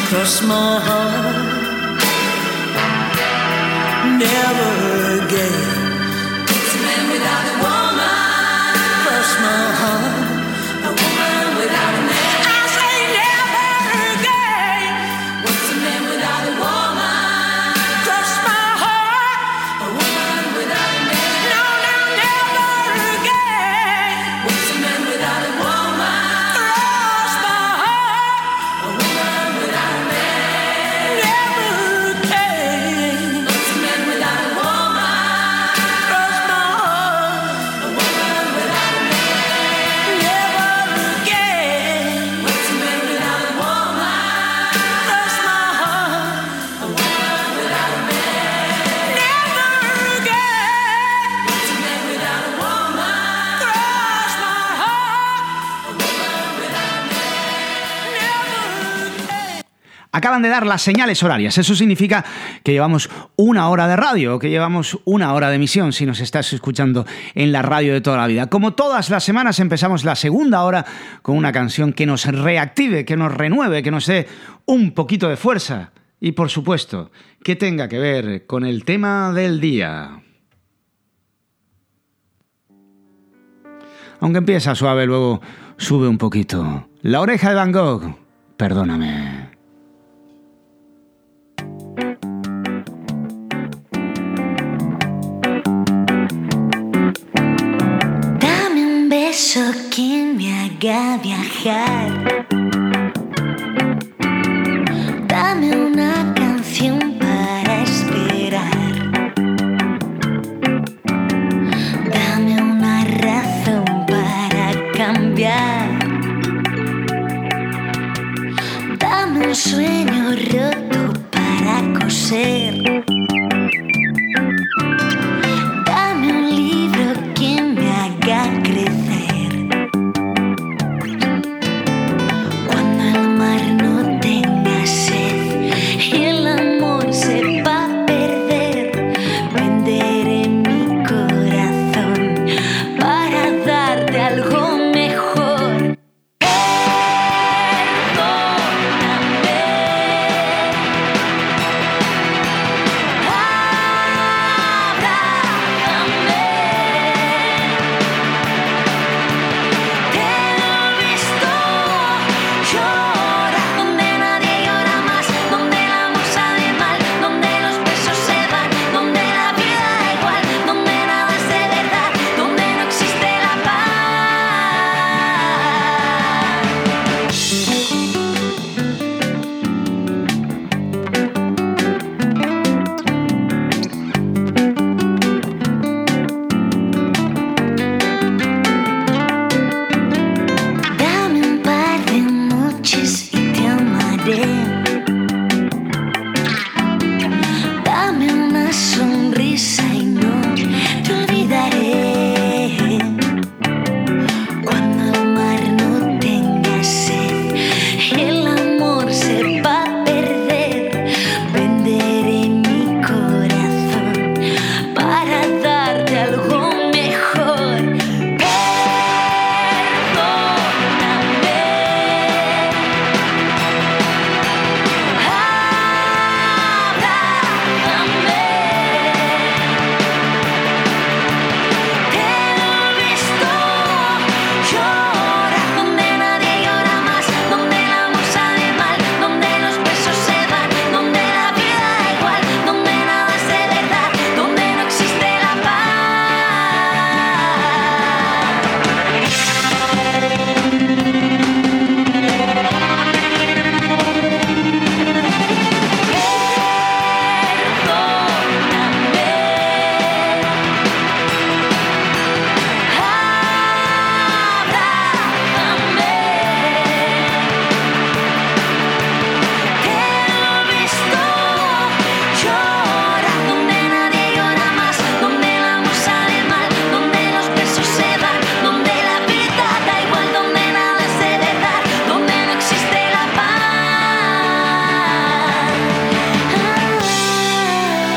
cross my heart. Never again. It's a man without a woman. Cross my heart. A woman without a man. I say never again. What's a man without a woman? Cross my heart. A woman without a man. No, no, never again. What's a man without a woman? Cross my heart. A woman without a man. Never again. What's a man without a woman? Cross my heart. A woman without a man. Never again. What's a man without a woman? Cross my heart. A woman without a man. Never again. What's a man without a woman? Cross my heart. A woman without a man. Never again. Acaban de dar las señales horarias. Eso significa que llevamos una hora de radio, que llevamos una hora de emisión, si nos estás escuchando en la radio de toda la vida. Como todas las semanas, empezamos la segunda hora con una canción que nos reactive, que nos renueve, que nos dé un poquito de fuerza. Y, por supuesto, que tenga que ver con el tema del día. Aunque empieza suave, luego sube un poquito. La oreja de Van Gogh, perdóname. Dame un beso que me haga viajar. Dame una canción para esperar. Dame una razón para cambiar. Dame un sueño roto para coser. Dame un libro que me haga crecer. Cuando el mar no tenga sed y el amor sepa perder, venderé mi corazón para darte algo mejor. Dame un par de noches y te amaré. Dame una sonrisa y no te olvidaré. Cuando el mar no tenga sed y el amor sepa perder, venderé mi corazón para darte algo mejor.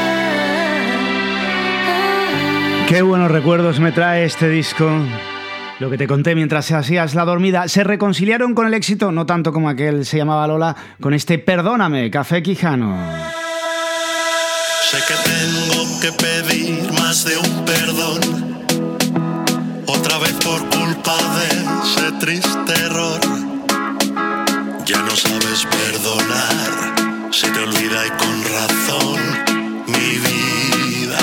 Qué buenos recuerdos me trae este disco. Lo que te conté mientras hacías la dormida, se reconciliaron con el éxito, no tanto como aquel se llamaba Lola, con este Perdóname, Café Quijano. Sé que tengo que pedir más de un perdón, otra vez por culpa de ese triste error. Ya no sabes perdonar, se te olvida y con razón, mi vida.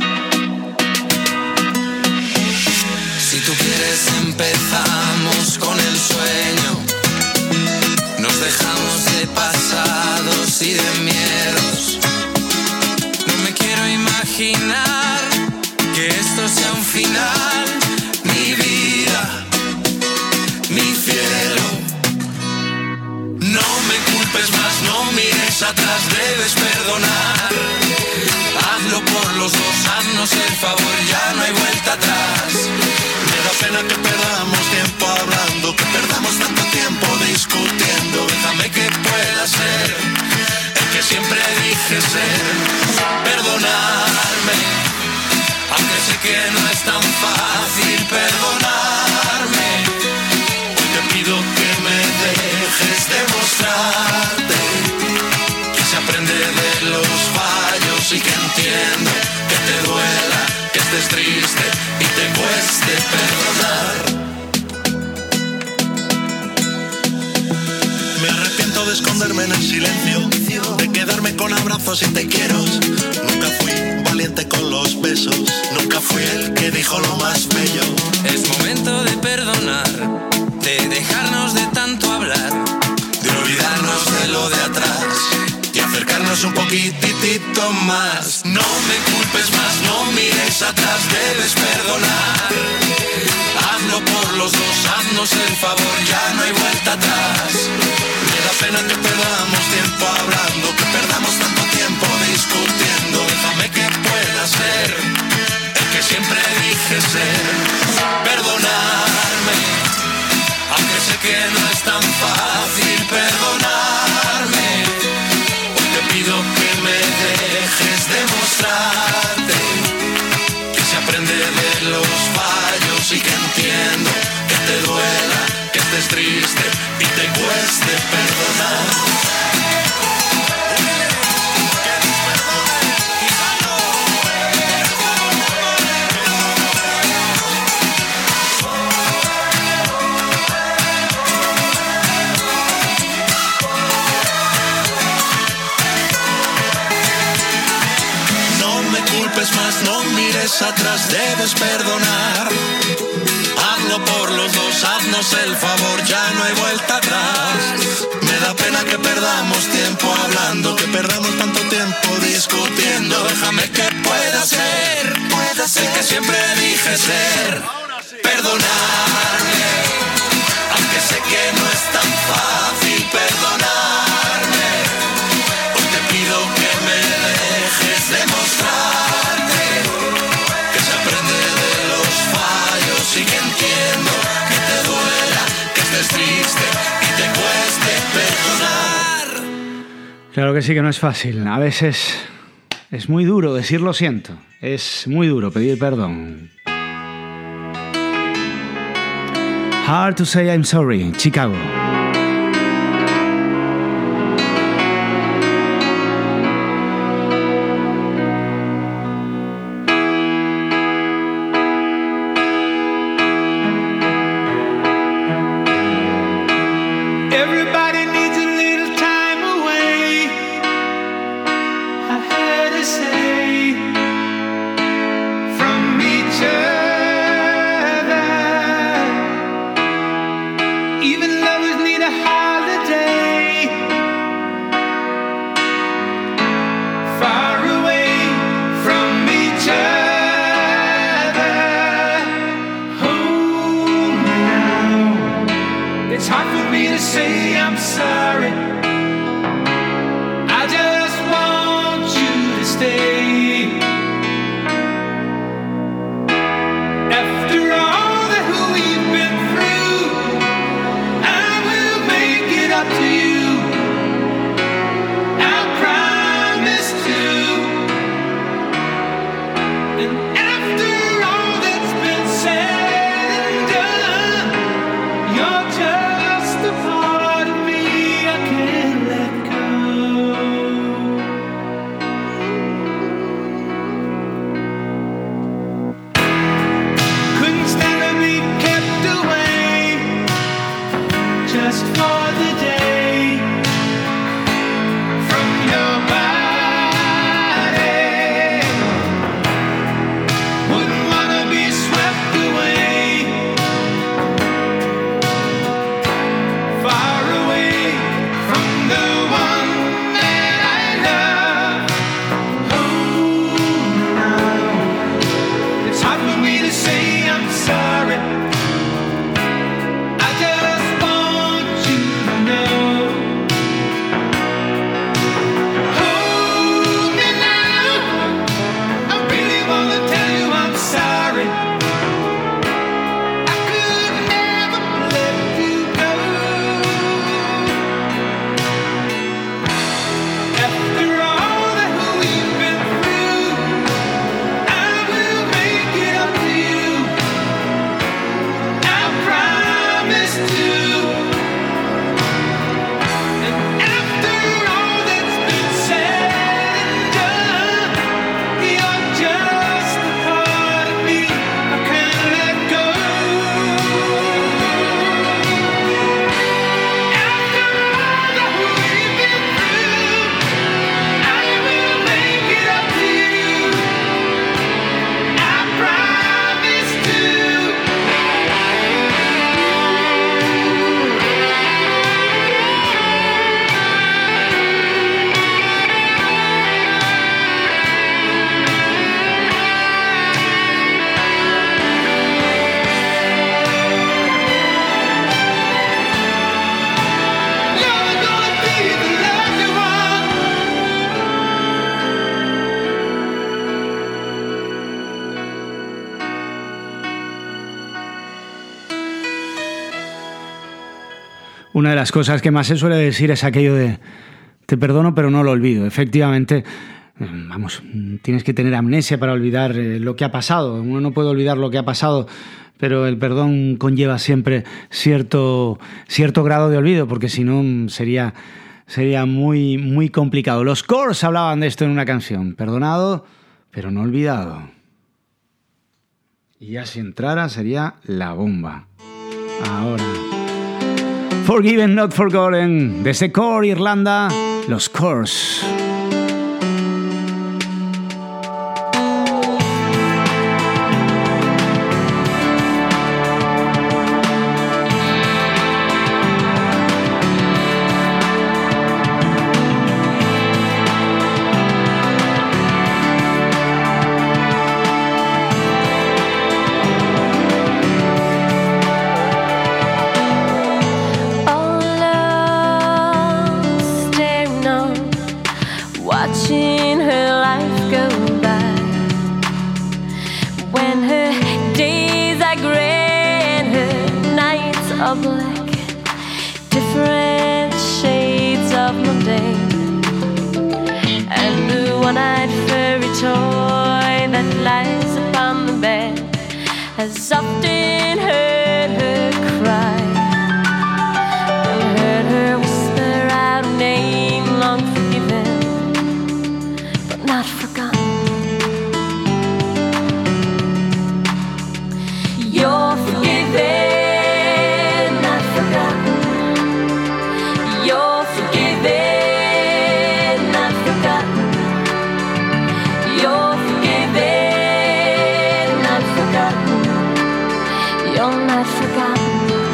Si tú quieres empezamos con el sueño, nos dejamos de pasados y de miedos. No me quiero imaginar que esto sea un final, mi vida, mi cielo. No me culpes más, no mires atrás, debes perdonar. Hazlo por los dos, haznos el favor, ya no hay vuelta atrás. Me da pena que perdamos tiempo hablando, que perdamos tanto tiempo discutiendo. Déjame que pueda ser el que siempre dije ser. Perdonarme, aunque sé que no es tan fácil perdonarme. Hoy te pido que me dejes demostrarte que se aprende de los fallos y que entiendo que te duela, que estés triste y te cueste perdonar. Me arrepiento de esconderme en el silencio, de quedarme con abrazos y te quiero. Nunca fui valiente con los besos, nunca fui el que dijo lo más bello. Es momento de perdonar, de dejarnos de tanto hablar, de olvidarnos de lo de atrás y acercarnos un poquitito más. No me culpes más, no mires atrás, debes perdonar. Hazlo por los dos, haznos el favor, ya no hay vuelta atrás. Me da pena que perdamos tiempo hablando, que perdamos tanto tiempo discutiendo. Déjame que pueda ser el que siempre dije ser. Perdonarme, aunque sé que no es tan fácil perdonarme. Hoy te pido que me dejes demostrarte que se aprende de los fallos y que entiendo que te duela, que estés triste y te cueste perdonar. Más, no mires atrás, debes perdonar. Hazlo por los dos, haznos el favor, ya no hay vuelta atrás. Me da pena que perdamos tiempo hablando, que perdamos tanto tiempo discutiendo. Déjame que pueda ser el que siempre dije ser. Perdonarme, aunque sé que no es tan fácil perdonarme. Hoy te pido que me dejes demostrar y que entiendo que te duela, que estés triste y te cueste perdonar. Claro que sí que no es fácil. A veces es muy duro decir lo siento. Es muy duro pedir perdón. Hard to say I'm sorry, Chicago. Even lovers Una de las cosas que más se suele decir es aquello de te perdono pero no lo olvido. Efectivamente, vamos, tienes que tener amnesia para olvidar lo que ha pasado. Uno no puede olvidar lo que ha pasado, pero el perdón conlleva siempre cierto grado de olvido, porque si no sería muy, muy complicado. Los Corrs hablaban de esto en una canción. Perdonado pero no olvidado. Y ya si entrara sería la bomba. Ahora, Forgiven Not Forgotten, desde Cork, Irlanda, los Corrs. Has often heard her cry and heard her whisper out a name long forgiven but not forgotten. You're forgiven, not forgotten. You're forgiven, not forgotten. You're forgiven, not forgotten. You're not forgotten.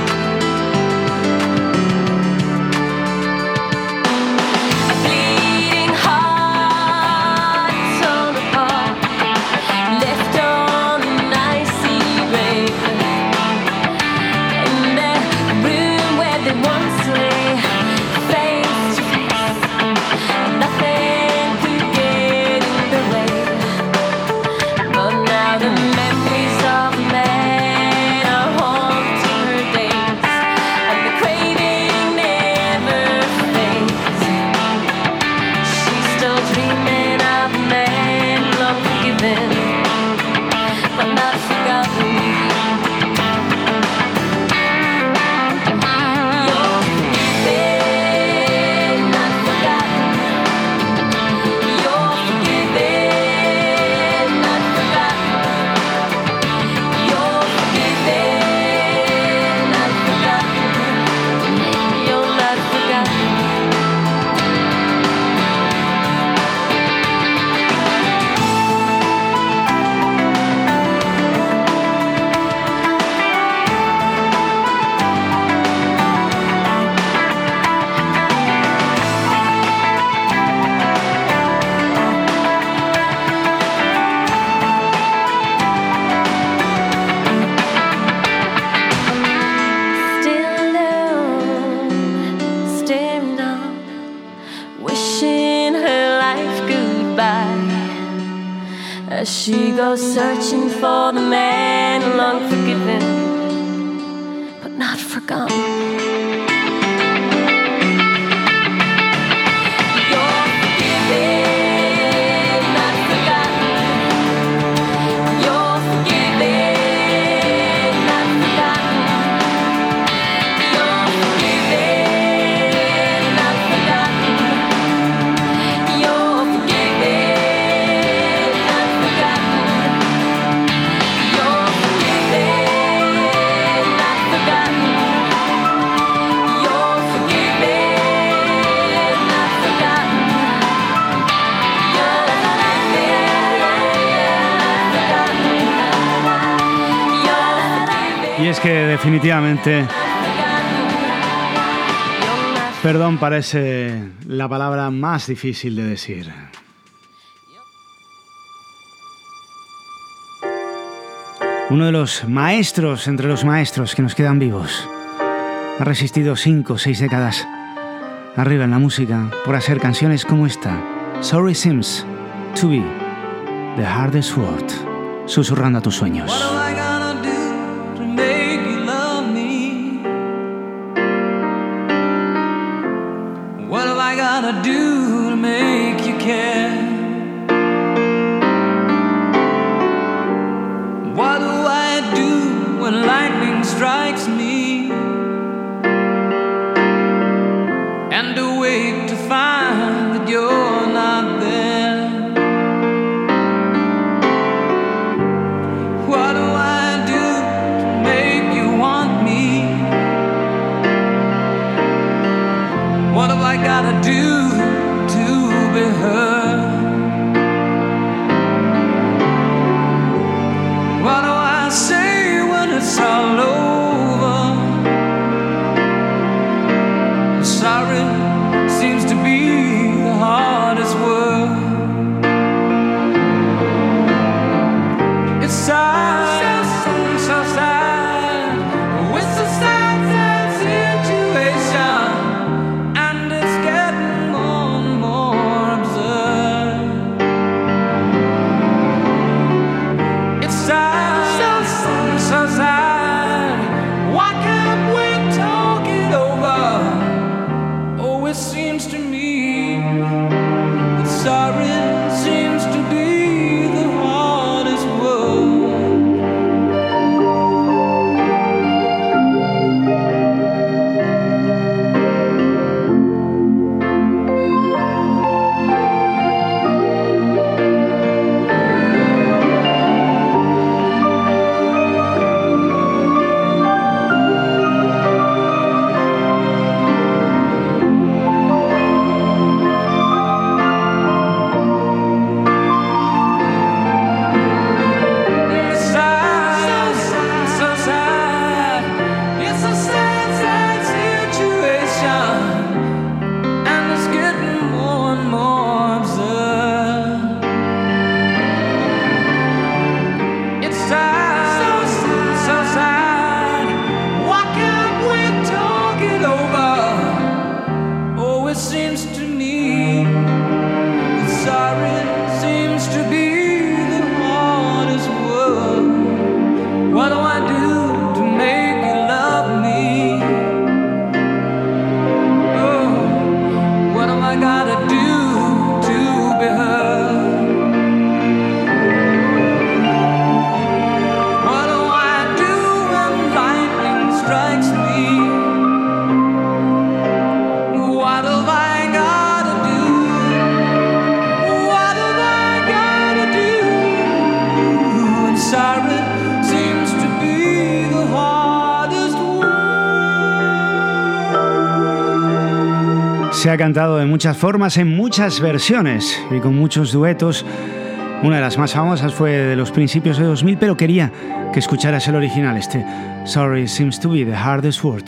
A bleeding heart torn apart, left on an icy grave, in the room where they once lay, face to face. Nothing could get in the way, but now the memories of a man but not forgotten. You're forgiven, not forgotten. You're forgiven, not forgotten. You're forgiven, not forgotten. You're not forgotten. She goes searching for the man long forgiven, but not forgotten. Y es que definitivamente perdón parece la palabra más difícil de decir. Uno de los maestros entre los maestros que nos quedan vivos ha resistido 5 o 6 décadas arriba en la música por hacer canciones como esta, Sorry Seems to Be the Hardest Word, susurrando a tus sueños. gotta do to make you care? What do I do when lightning strikes me? And awake to find that you're not there. What do I do to make you want me? What have I gotta do to be heard? What do I say when it's all over? Sorry seems to be the hardest word. It's sad, so sad. It's a sad, sad situation, and it's getting more and more absurd. It's sad, so sad. Why can't we talk it over? Oh, it seems to me that sorry seems to be the hardest word. Se ha cantado de muchas formas, en muchas versiones y con muchos duetos. Una de las más famosas fue de los principios de 2000, pero quería que escucharas el original, Sorry seems to be the hardest word.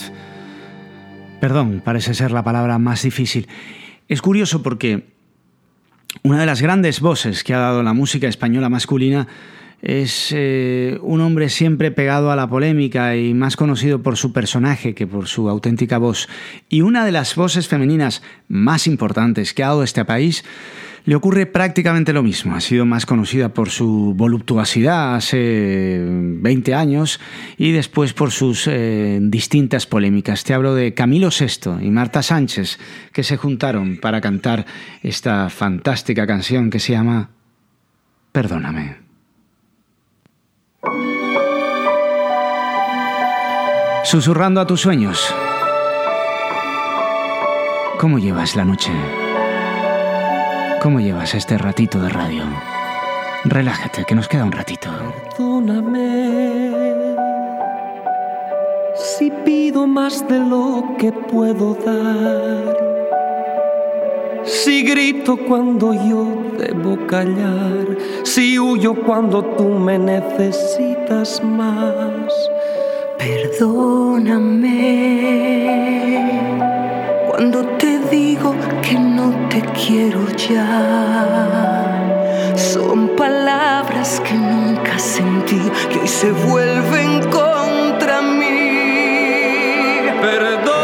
Perdón, parece ser la palabra más difícil. Es curioso porque una de las grandes voces que ha dado la música española masculina es un hombre siempre pegado a la polémica y más conocido por su personaje que por su auténtica voz. Y una de las voces femeninas más importantes que ha dado este país le ocurre prácticamente lo mismo. Ha sido más conocida por su voluptuosidad hace 20 años y después por sus distintas polémicas. Te hablo de Camilo VI y Marta Sánchez, que se juntaron para cantar esta fantástica canción que se llama Perdóname. Susurrando a tus sueños. ¿Cómo llevas la noche? ¿Cómo llevas este ratito de radio? Relájate, que nos queda un ratito. Perdóname si pido más de lo que puedo dar, si grito cuando yo debo callar, si huyo cuando tú me necesitas más. Perdóname cuando te digo que no te quiero ya. Son palabras que nunca sentí, que hoy se vuelven contra mí. Perdóname,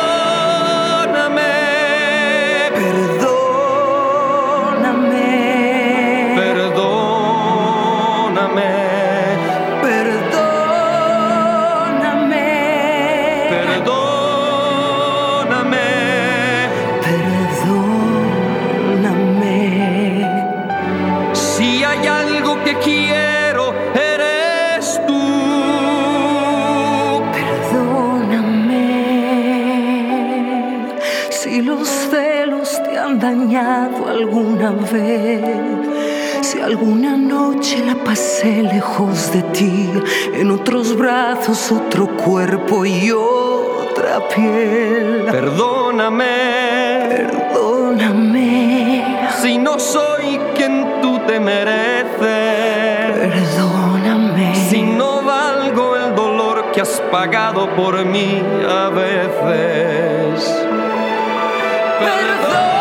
perdóname, perdóname, perdóname, perdóname, perdóname. soñado alguna vez? Si alguna noche la pasé lejos de ti, en otros brazos, otro cuerpo y otra piel. Perdóname, perdóname, si no soy quien tú te mereces. Perdóname, si no valgo el dolor que has pagado por mí a veces. Perdóname.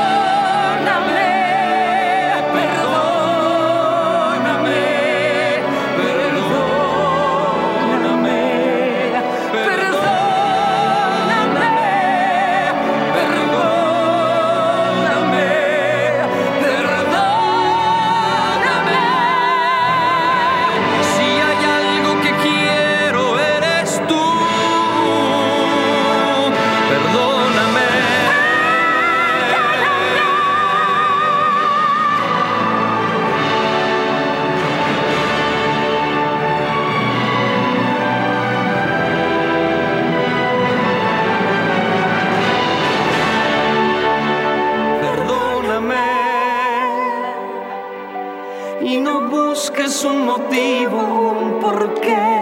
Y no busques un motivo, un porqué.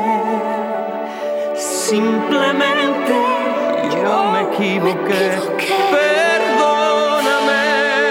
Simplemente yo me equivoqué. Perdóname.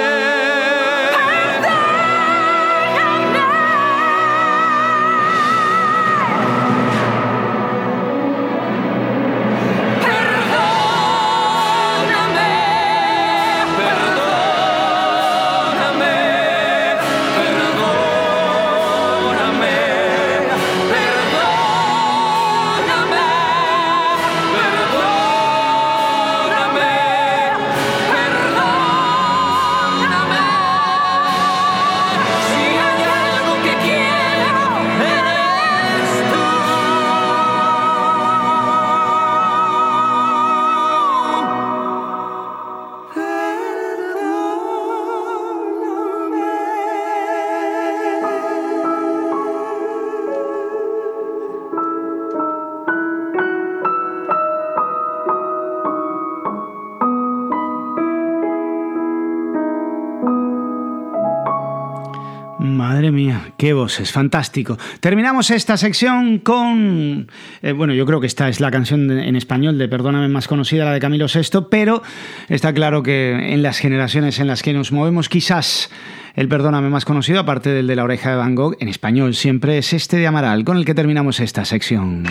Madre mía, qué voces, fantástico. Terminamos esta sección con... bueno, yo creo que esta es la canción en español de Perdóname más conocida, la de Camilo VI, pero está claro que en las generaciones en las que nos movemos, quizás el Perdóname más conocido, aparte del de La oreja de Van Gogh, en español siempre es este de Amaral, con el que terminamos esta sección.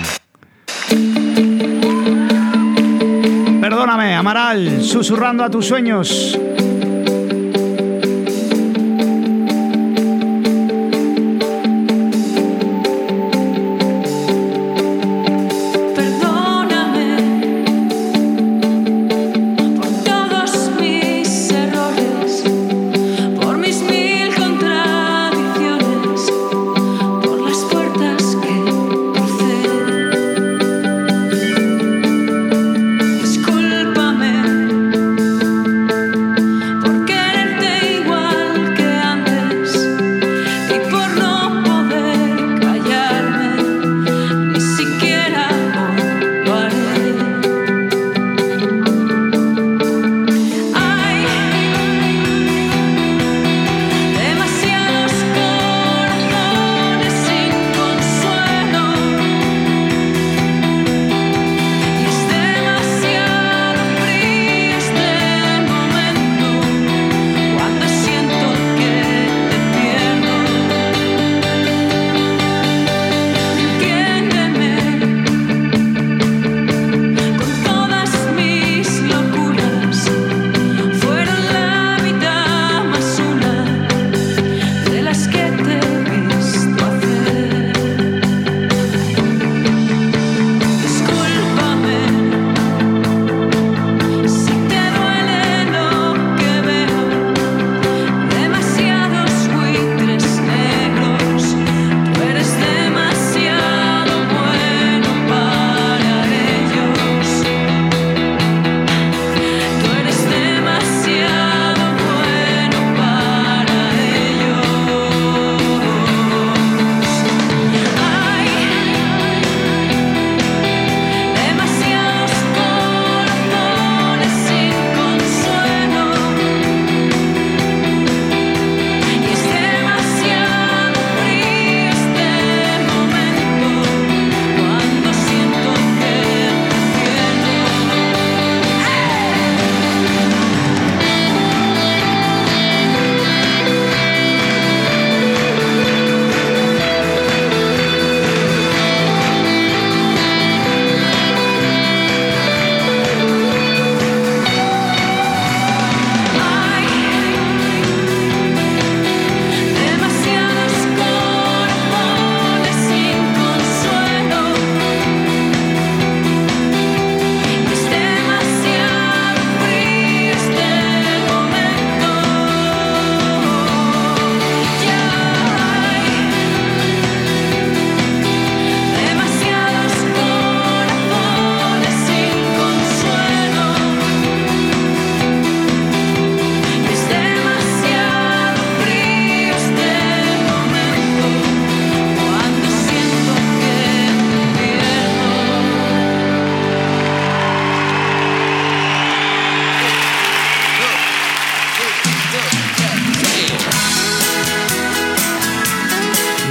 Perdóname, Amaral, susurrando a tus sueños.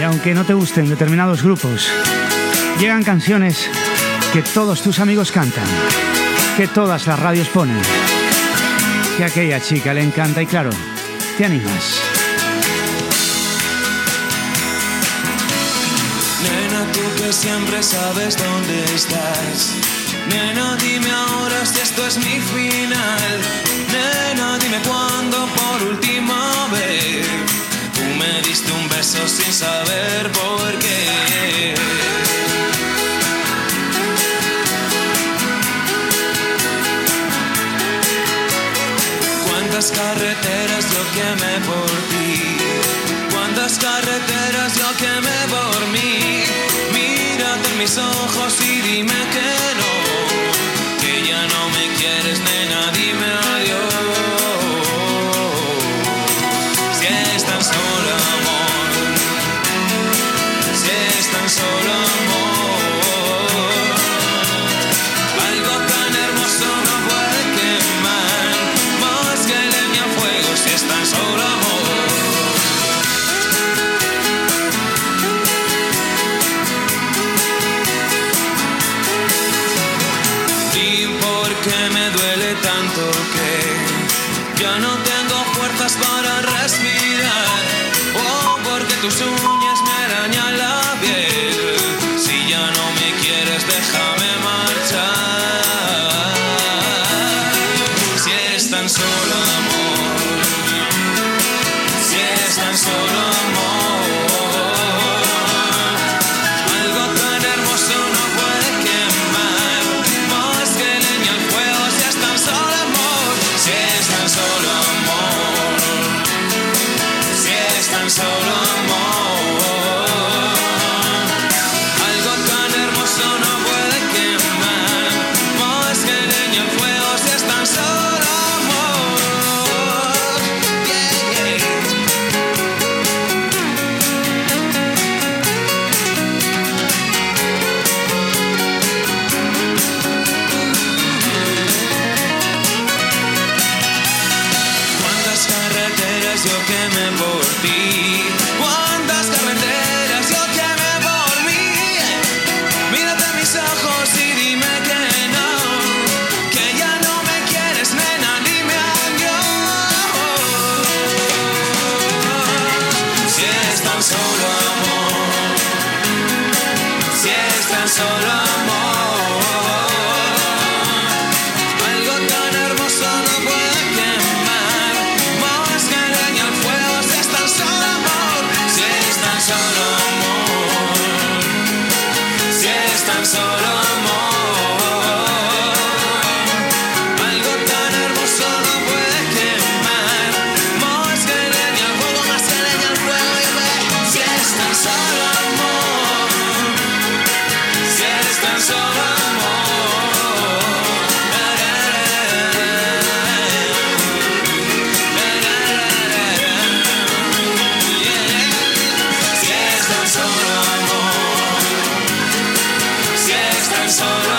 aunque no te gusten determinados grupos, llegan canciones que todos tus amigos cantan, que todas las radios ponen, que a aquella chica le encanta y claro, te animas. Nena, tú que siempre sabes dónde estás. Nena, dime ahora si esto es mi final. Nena, dime cuándo por última vez tú me diste un beso sin saber por qué. Cuántas carreteras yo quemé por ti, cuántas carreteras yo quemé por mí. Mírate en mis ojos y dime que no, que ya no me quieres, nena, dime adiós. Si es tan solo amor, si es tan solo amor, algo tan hermoso no puede quemar más que leña al fuego, si es tan solo amor. Que me duele tanto que ya no tengo fuerzas para respirar. Oh, porque tus uñas me arañan la piel. Si ya no me quieres, déjame marchar. Si es tan solo amor, si es tan solo amor, algo tan hermoso no puede quemar más que leña al fuego. Si es tan solo amor, si es tan solo amor, si es tan solo amor, algo tan hermoso no puede quemar más que leña al fuego. Si es tan solo amor, yeah, yeah. Cuántas carreteras yo quemé por ti, cuántas carreteras yo quemé por mí. Mírate en mis ojos y dime que no, que ya no me quieres, nena, dime adiós. Si es tan solo amor, si es tan solo amor, algo tan hermoso no puede quemar más que leña al fuego. Si es tan solo amor, si es tan solo amor, si es tan solo amor, algo tan hermoso no puede quemar más que leña al fuego, más que leña al fuego. Si es tan solo amor, si es tan solo amor. Si es tan solo amor, si es tan solo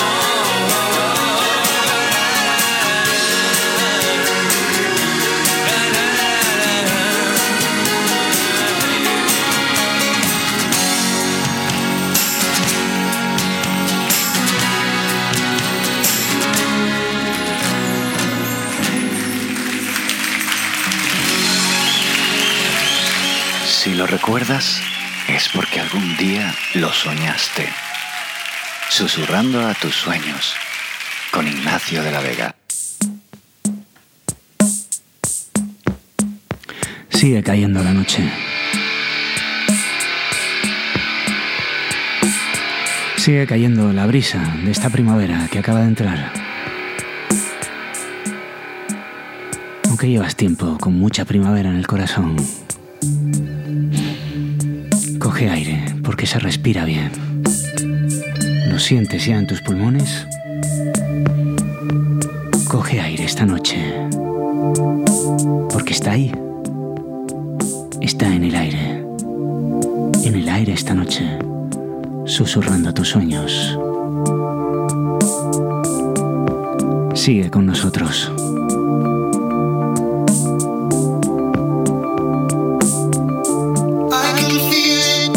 Si lo recuerdas, es porque algún día lo soñaste. Susurrando a tus sueños, con Ignacio de la Vega. Sigue cayendo la noche. Sigue cayendo la brisa de esta primavera que acaba de entrar. Aunque llevas tiempo con mucha primavera en el corazón. Coge aire, porque se respira bien. ¿Lo sientes ya en tus pulmones? Coge aire esta noche, porque está ahí. Está en el aire esta noche, susurrando tus sueños. Sigue con nosotros. I can feel it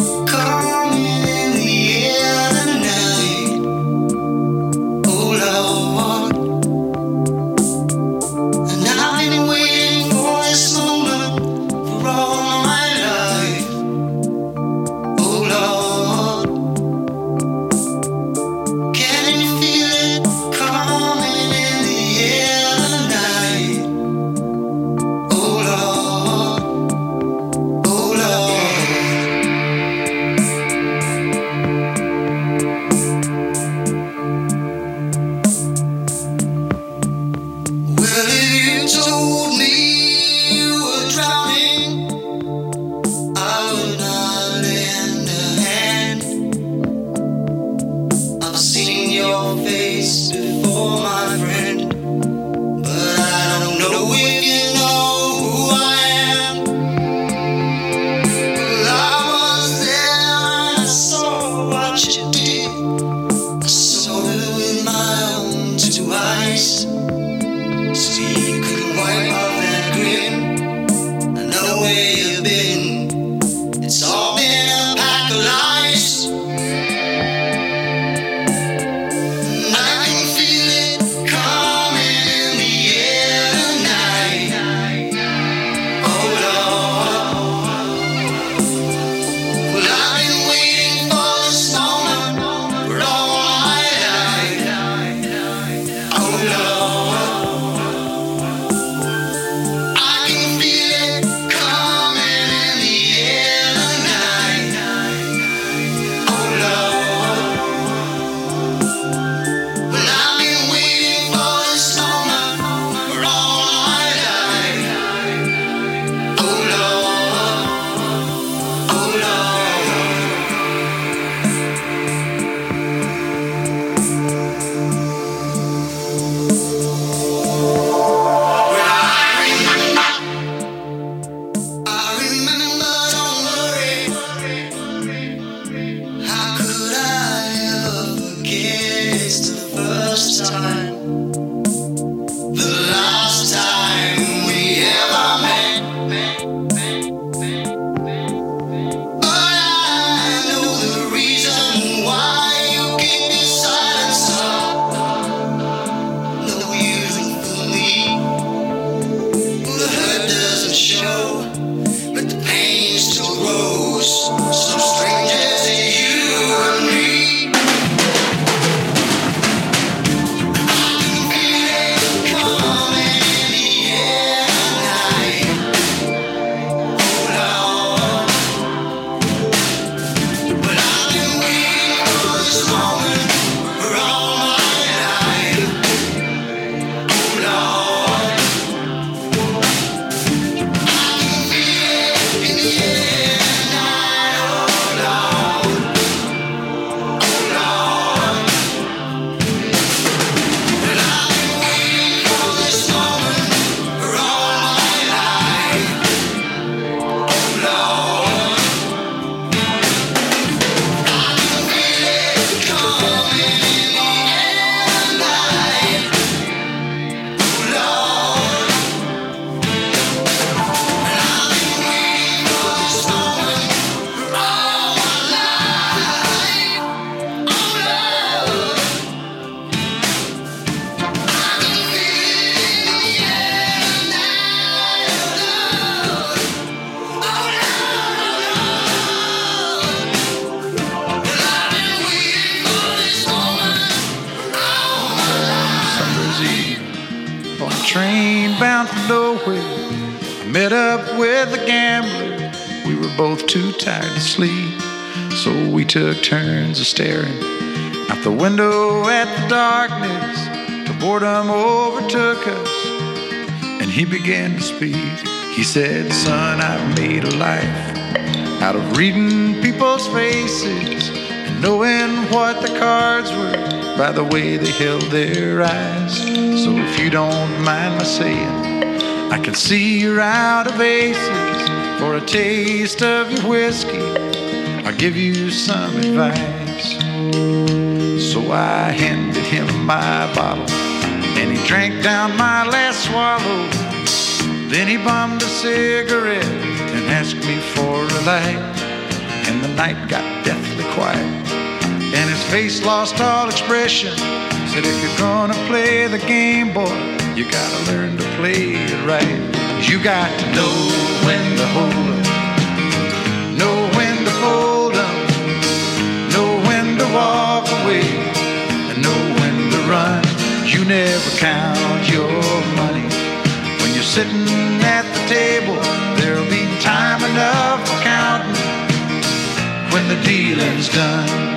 where I met up with a gambler. We were both too tired to sleep, so we took turns of staring out the window at the darkness till boredom overtook us, and he began to speak. He said, son, I've made a life out of reading people's faces and knowing what the cards were by the way they held their eyes. So if you don't mind my saying, I can see you're out of aces. For a taste of your whiskey, I'll give you some advice. So I handed him my bottle, and he drank down my last swallow. Then he bummed a cigarette and asked me for a light. And the night got deathly quiet, and his face lost all expression. Said, if you're gonna play the game, boy, you gotta learn to play it right. You got to know when to hold up, know when to fold up, know when to walk away, and know when to run. You never count your money when you're sitting at the table. There'll be time enough for counting when the dealing's done.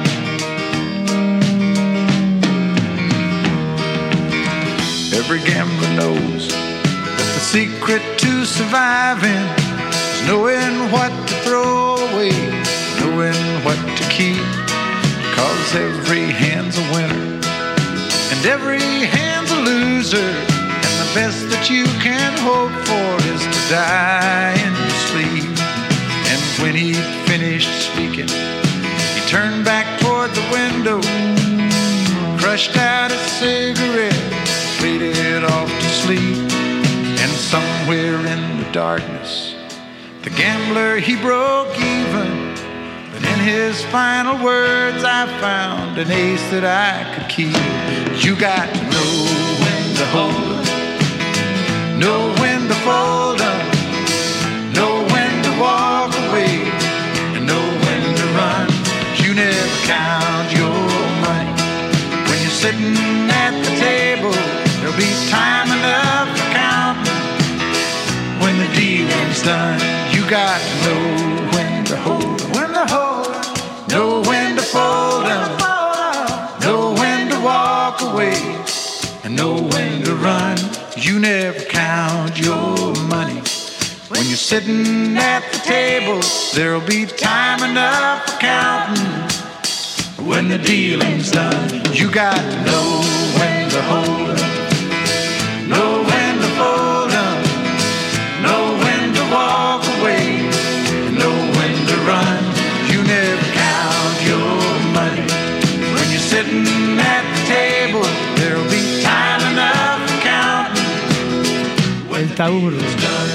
Every gambler knows that the secret to surviving is knowing what to throw away, knowing what to keep. Cause every hand's a winner and every hand's a loser, and the best that you can hope for is to die in your sleep. And when he finished speaking, he turned back toward the window, crushed out a cigarette, faded off to sleep. And somewhere in the darkness, the gambler, he broke even. But in his final words, I found an ace that I could keep. You got to know when to hold up, know when to fold up, know when to walk away, and know when to run. You never count your money when you're sitting at the table. There'll be time enough for counting when the dealing's done. You got to know when to hold them, when to hold them, know when to fold them, know when to walk away, and know when to run. You never count your money when you're sitting at the table. There'll be time enough for counting when the dealing's done. You got to know when to hold them, know when to fold them, know when to walk away, and know when to run. You never count your money when you're sitting at the table. There'll be time enough for counting when the dealing's done.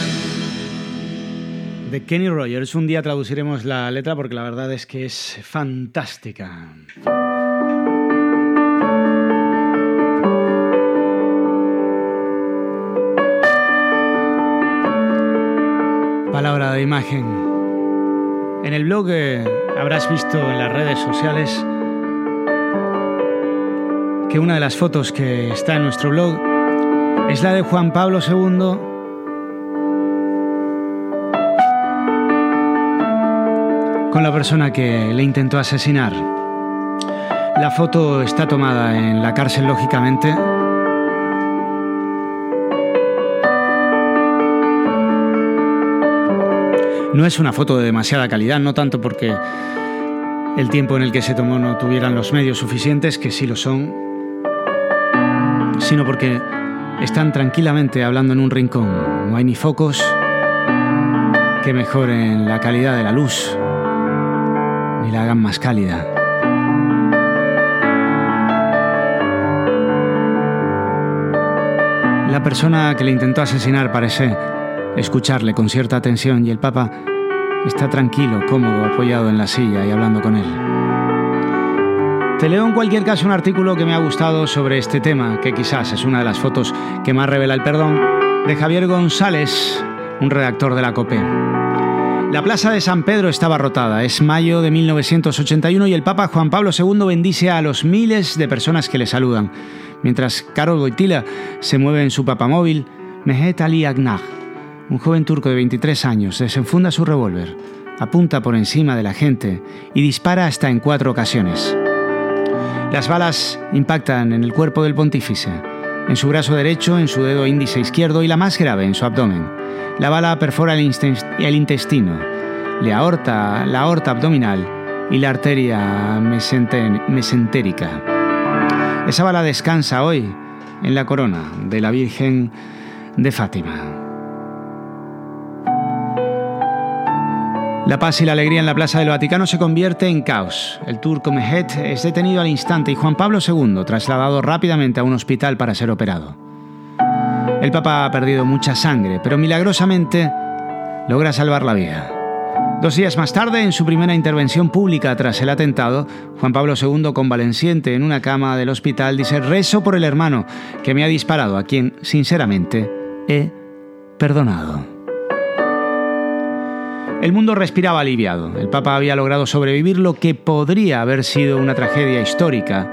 De Kenny Rogers. Un día traduciremos la letra porque la verdad es que es fantástica. Palabra de imagen. En el blog habrás visto en las redes sociales que una de las fotos que está en nuestro blog es la de Juan Pablo II con la persona que le intentó asesinar. La foto está tomada en la cárcel, lógicamente. No es una foto de demasiada calidad, no tanto porque el tiempo en el que se tomó no tuvieran los medios suficientes, que sí lo son, sino porque están tranquilamente hablando en un rincón. No hay ni focos que mejoren la calidad de la luz, ni la hagan más cálida. La persona que le intentó asesinar parece escucharle con cierta atención y el Papa está tranquilo, cómodo, apoyado en la silla y hablando con él. Te leo en cualquier caso un artículo que me ha gustado sobre este tema, que quizás es una de las fotos que más revela el perdón, de Javier González, un redactor de la COPE. La plaza de San Pedro está abarrotada. Es mayo de 1981 y el Papa Juan Pablo II bendice a los miles de personas que le saludan. Mientras Karol Wojtyła se mueve en su papamóvil, Mehmet Ali Agnar, un joven turco de 23 años, desenfunda su revólver, apunta por encima de la gente y dispara hasta en 4 ocasiones. Las balas impactan en el cuerpo del pontífice, en su brazo derecho, en su dedo índice izquierdo y la más grave, en su abdomen. La bala perfora el intestino, la aorta abdominal y la arteria mesentérica. Esa bala descansa hoy en la corona de la Virgen de Fátima. La paz y la alegría en la Plaza del Vaticano se convierte en caos. El turco Mehmet es detenido al instante y Juan Pablo II trasladado rápidamente a un hospital para ser operado. El Papa ha perdido mucha sangre, pero milagrosamente logra salvar la vida. 2 días más tarde, en su primera intervención pública tras el atentado, Juan Pablo II, convaleciente en una cama del hospital, dice: «Rezo por el hermano que me ha disparado, a quien, sinceramente, he perdonado». El mundo respiraba aliviado. El Papa había logrado sobrevivir lo que podría haber sido una tragedia histórica.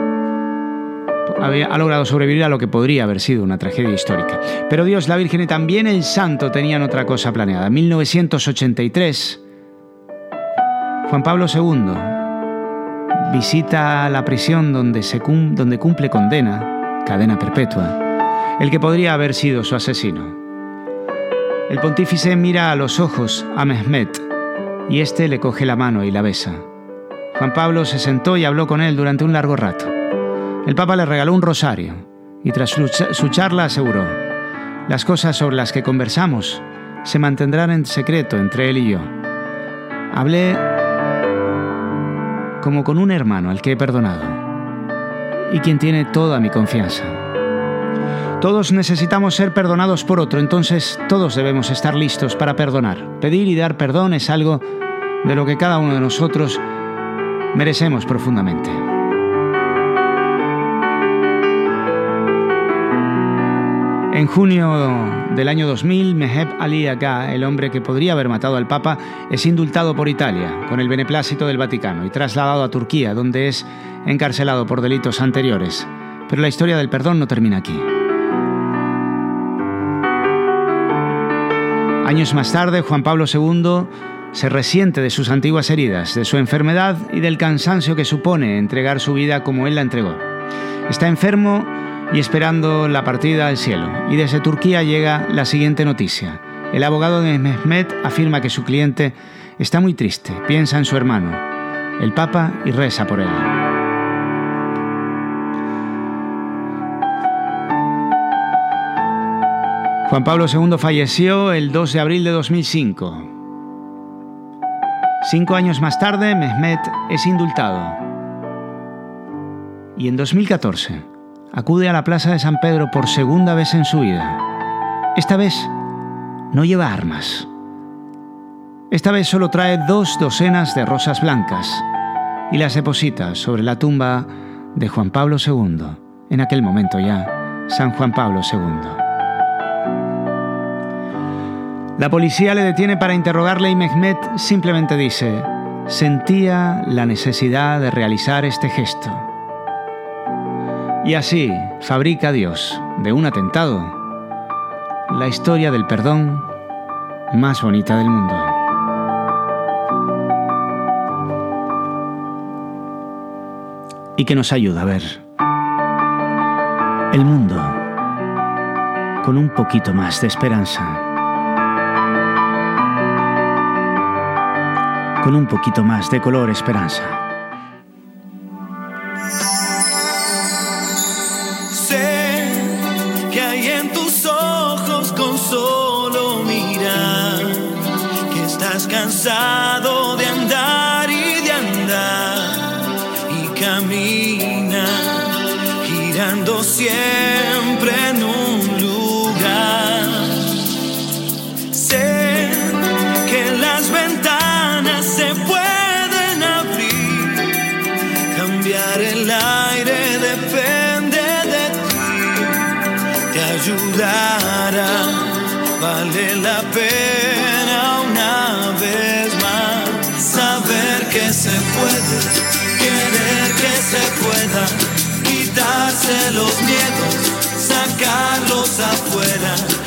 Ha logrado sobrevivir a lo que podría haber sido una tragedia histórica. Pero Dios, la Virgen y también el Santo tenían otra cosa planeada. En 1983, Juan Pablo II visita la prisión donde cumple condena, cadena perpetua, el que podría haber sido su asesino. El pontífice mira a los ojos a Mehmet y este le coge la mano y la besa. Juan Pablo se sentó y habló con él durante un largo rato. El Papa le regaló un rosario y tras su charla aseguró: «Las cosas sobre las que conversamos se mantendrán en secreto entre él y yo. Hablé como con un hermano al que he perdonado y quien tiene toda mi confianza. Todos necesitamos ser perdonados por otro, entonces todos debemos estar listos para perdonar. Pedir y dar perdón es algo de lo que cada uno de nosotros merecemos profundamente». En junio del año 2000, Mehmet Ali Agha, el hombre que podría haber matado al Papa, es indultado por Italia con el beneplácito del Vaticano y trasladado a Turquía, donde es encarcelado por delitos anteriores. Pero la historia del perdón no termina aquí. Años más tarde, Juan Pablo II se resiente de sus antiguas heridas, de su enfermedad y del cansancio que supone entregar su vida como él la entregó. Está enfermo y esperando la partida al cielo. Y desde Turquía llega la siguiente noticia. El abogado de Mehmet afirma que su cliente está muy triste, piensa en su hermano, el Papa, y reza por él. Juan Pablo II falleció el 2 de abril de 2005. 5 años más tarde, Mehmet es indultado. Y en 2014 acude a la Plaza de San Pedro por segunda vez en su vida. Esta vez no lleva armas. Esta vez solo trae 2 docenas de rosas blancas y las deposita sobre la tumba de Juan Pablo II, en aquel momento ya San Juan Pablo II. La policía le detiene para interrogarle y Mehmet simplemente dice: «Sentía la necesidad de realizar este gesto». Y así fabrica Dios, de un atentado, la historia del perdón más bonita del mundo. Y que nos ayuda a ver el mundo con un poquito más de esperanza, con un poquito más de color esperanza. Solo mirar que estás cansado de andar y de andar y camina girando siempre en un lugar. Sé que las ventanas se pueden abrir, cambiar el aire depende de ti, te ayudará. Vale la pena una vez más saber que se puede, querer que se pueda, quitarse los miedos, sacarlos afuera.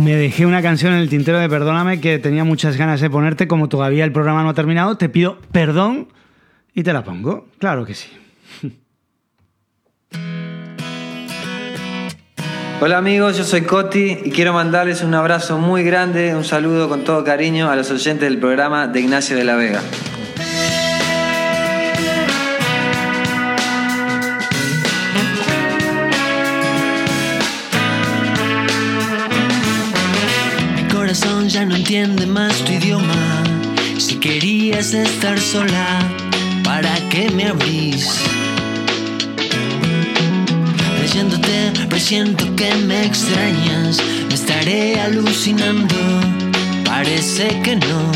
Me dejé una canción en el tintero de Perdóname que tenía muchas ganas de ponerte. Como todavía el programa no ha terminado, te pido perdón y te la pongo. Claro que sí. Hola amigos, yo soy Coti y quiero mandarles un abrazo muy grande, un saludo con todo cariño a los oyentes del programa de Ignacio de la Vega. Mi corazón ya no entiende más tu idioma. Si querías estar sola, ¿para qué me abrís? Leyéndote, presiento que me extrañas. Me estaré alucinando, parece que no.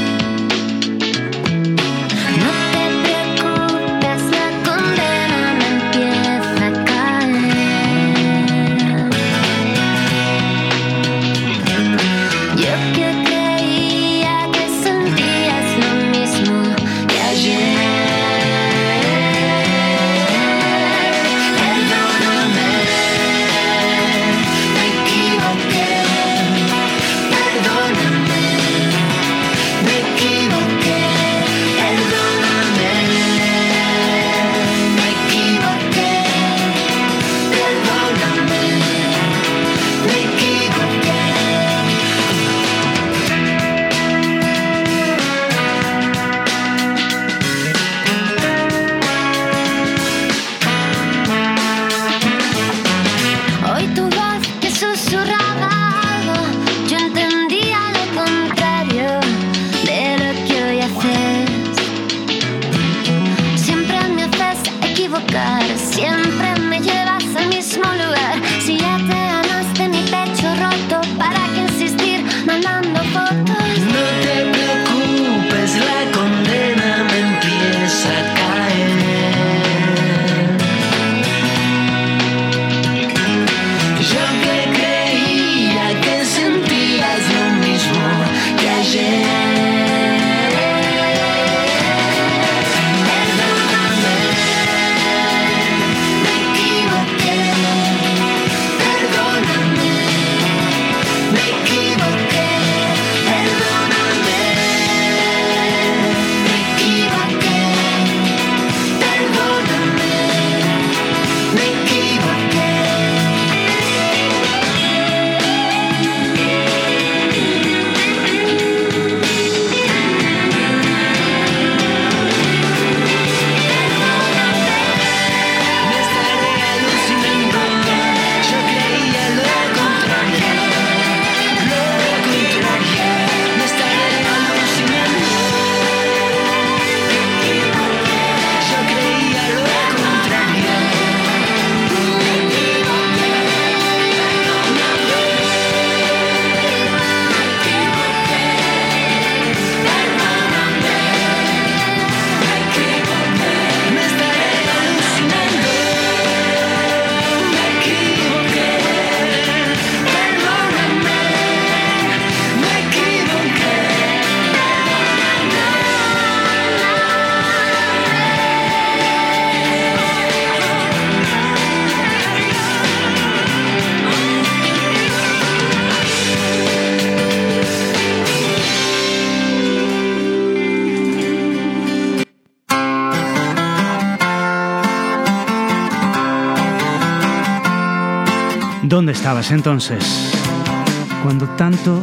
¿Dónde estabas entonces? Cuando tanto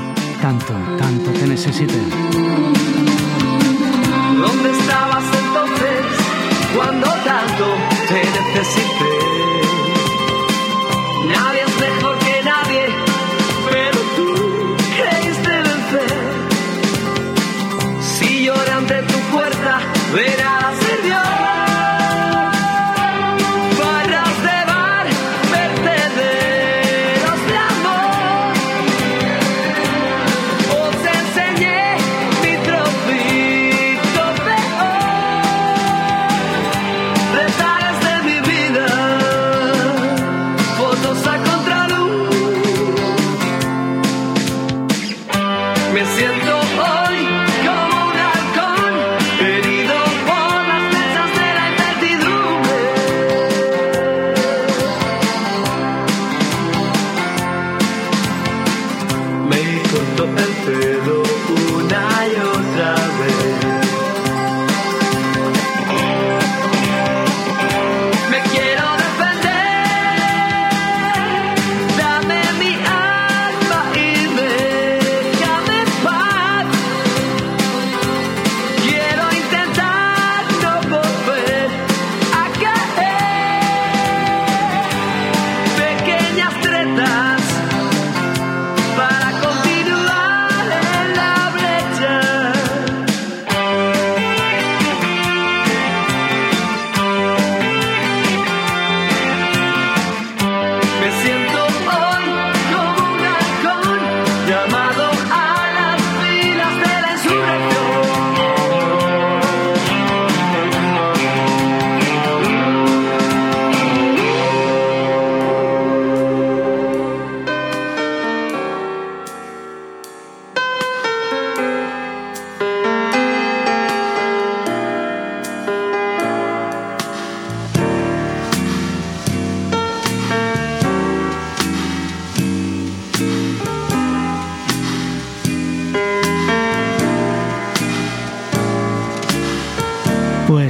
te necesité. ¿Dónde estabas entonces cuando tanto te necesité? Nadie es mejor que nadie, pero tú creíste vencer. Si lloré ante tu puerta, de nada sirvió. Detalles de mi vida.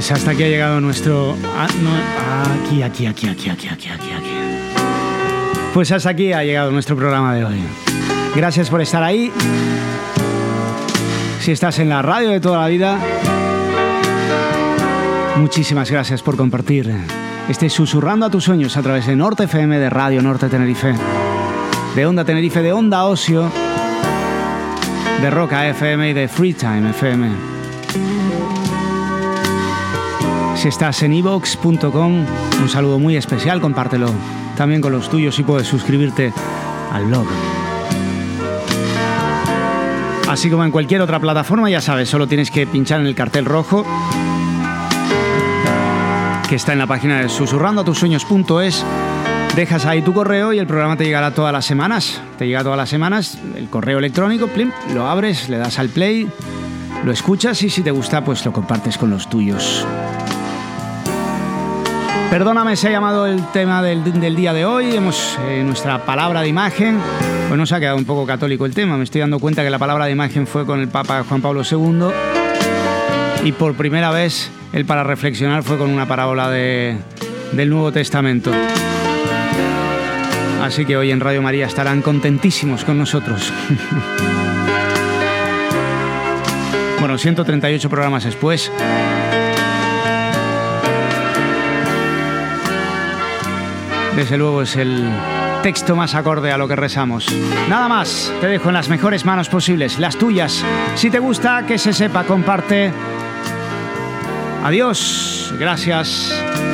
Pues hasta aquí ha llegado nuestro... Aquí. Pues hasta aquí ha llegado nuestro programa de hoy. Gracias por estar ahí. Si estás en la radio de toda la vida, muchísimas gracias por compartir este Susurrando a tus sueños a través de Norte FM, de Radio Norte Tenerife, de Onda Tenerife, de Onda Ocio, de Roca FM y de Freetime FM. Si estás en iVoox.com, un saludo muy especial, compártelo también con los tuyos y puedes suscribirte al blog. Así como en cualquier otra plataforma, ya sabes, solo tienes que pinchar en el cartel rojo que está en la página de susurrandoatusueños.es. Dejas ahí tu correo y el programa te llegará todas las semanas. Te llega todas las semanas el correo electrónico, plim, lo abres, le das al play, lo escuchas y si te gusta, pues lo compartes con los tuyos. Perdóname, se ha llamado el tema del día de hoy. Hemos nuestra palabra de imagen. Pues nos ha quedado un poco católico el tema. Me estoy dando cuenta que la palabra de imagen fue con el Papa Juan Pablo II. Y por primera vez el para reflexionar fue con una parábola del Nuevo Testamento. Así que hoy en Radio María estarán contentísimos con nosotros. Bueno, 138 programas después. Desde luego es el texto más acorde a lo que rezamos. Nada más, te dejo en las mejores manos posibles, las tuyas. Si te gusta, que se sepa, comparte. Adiós, gracias.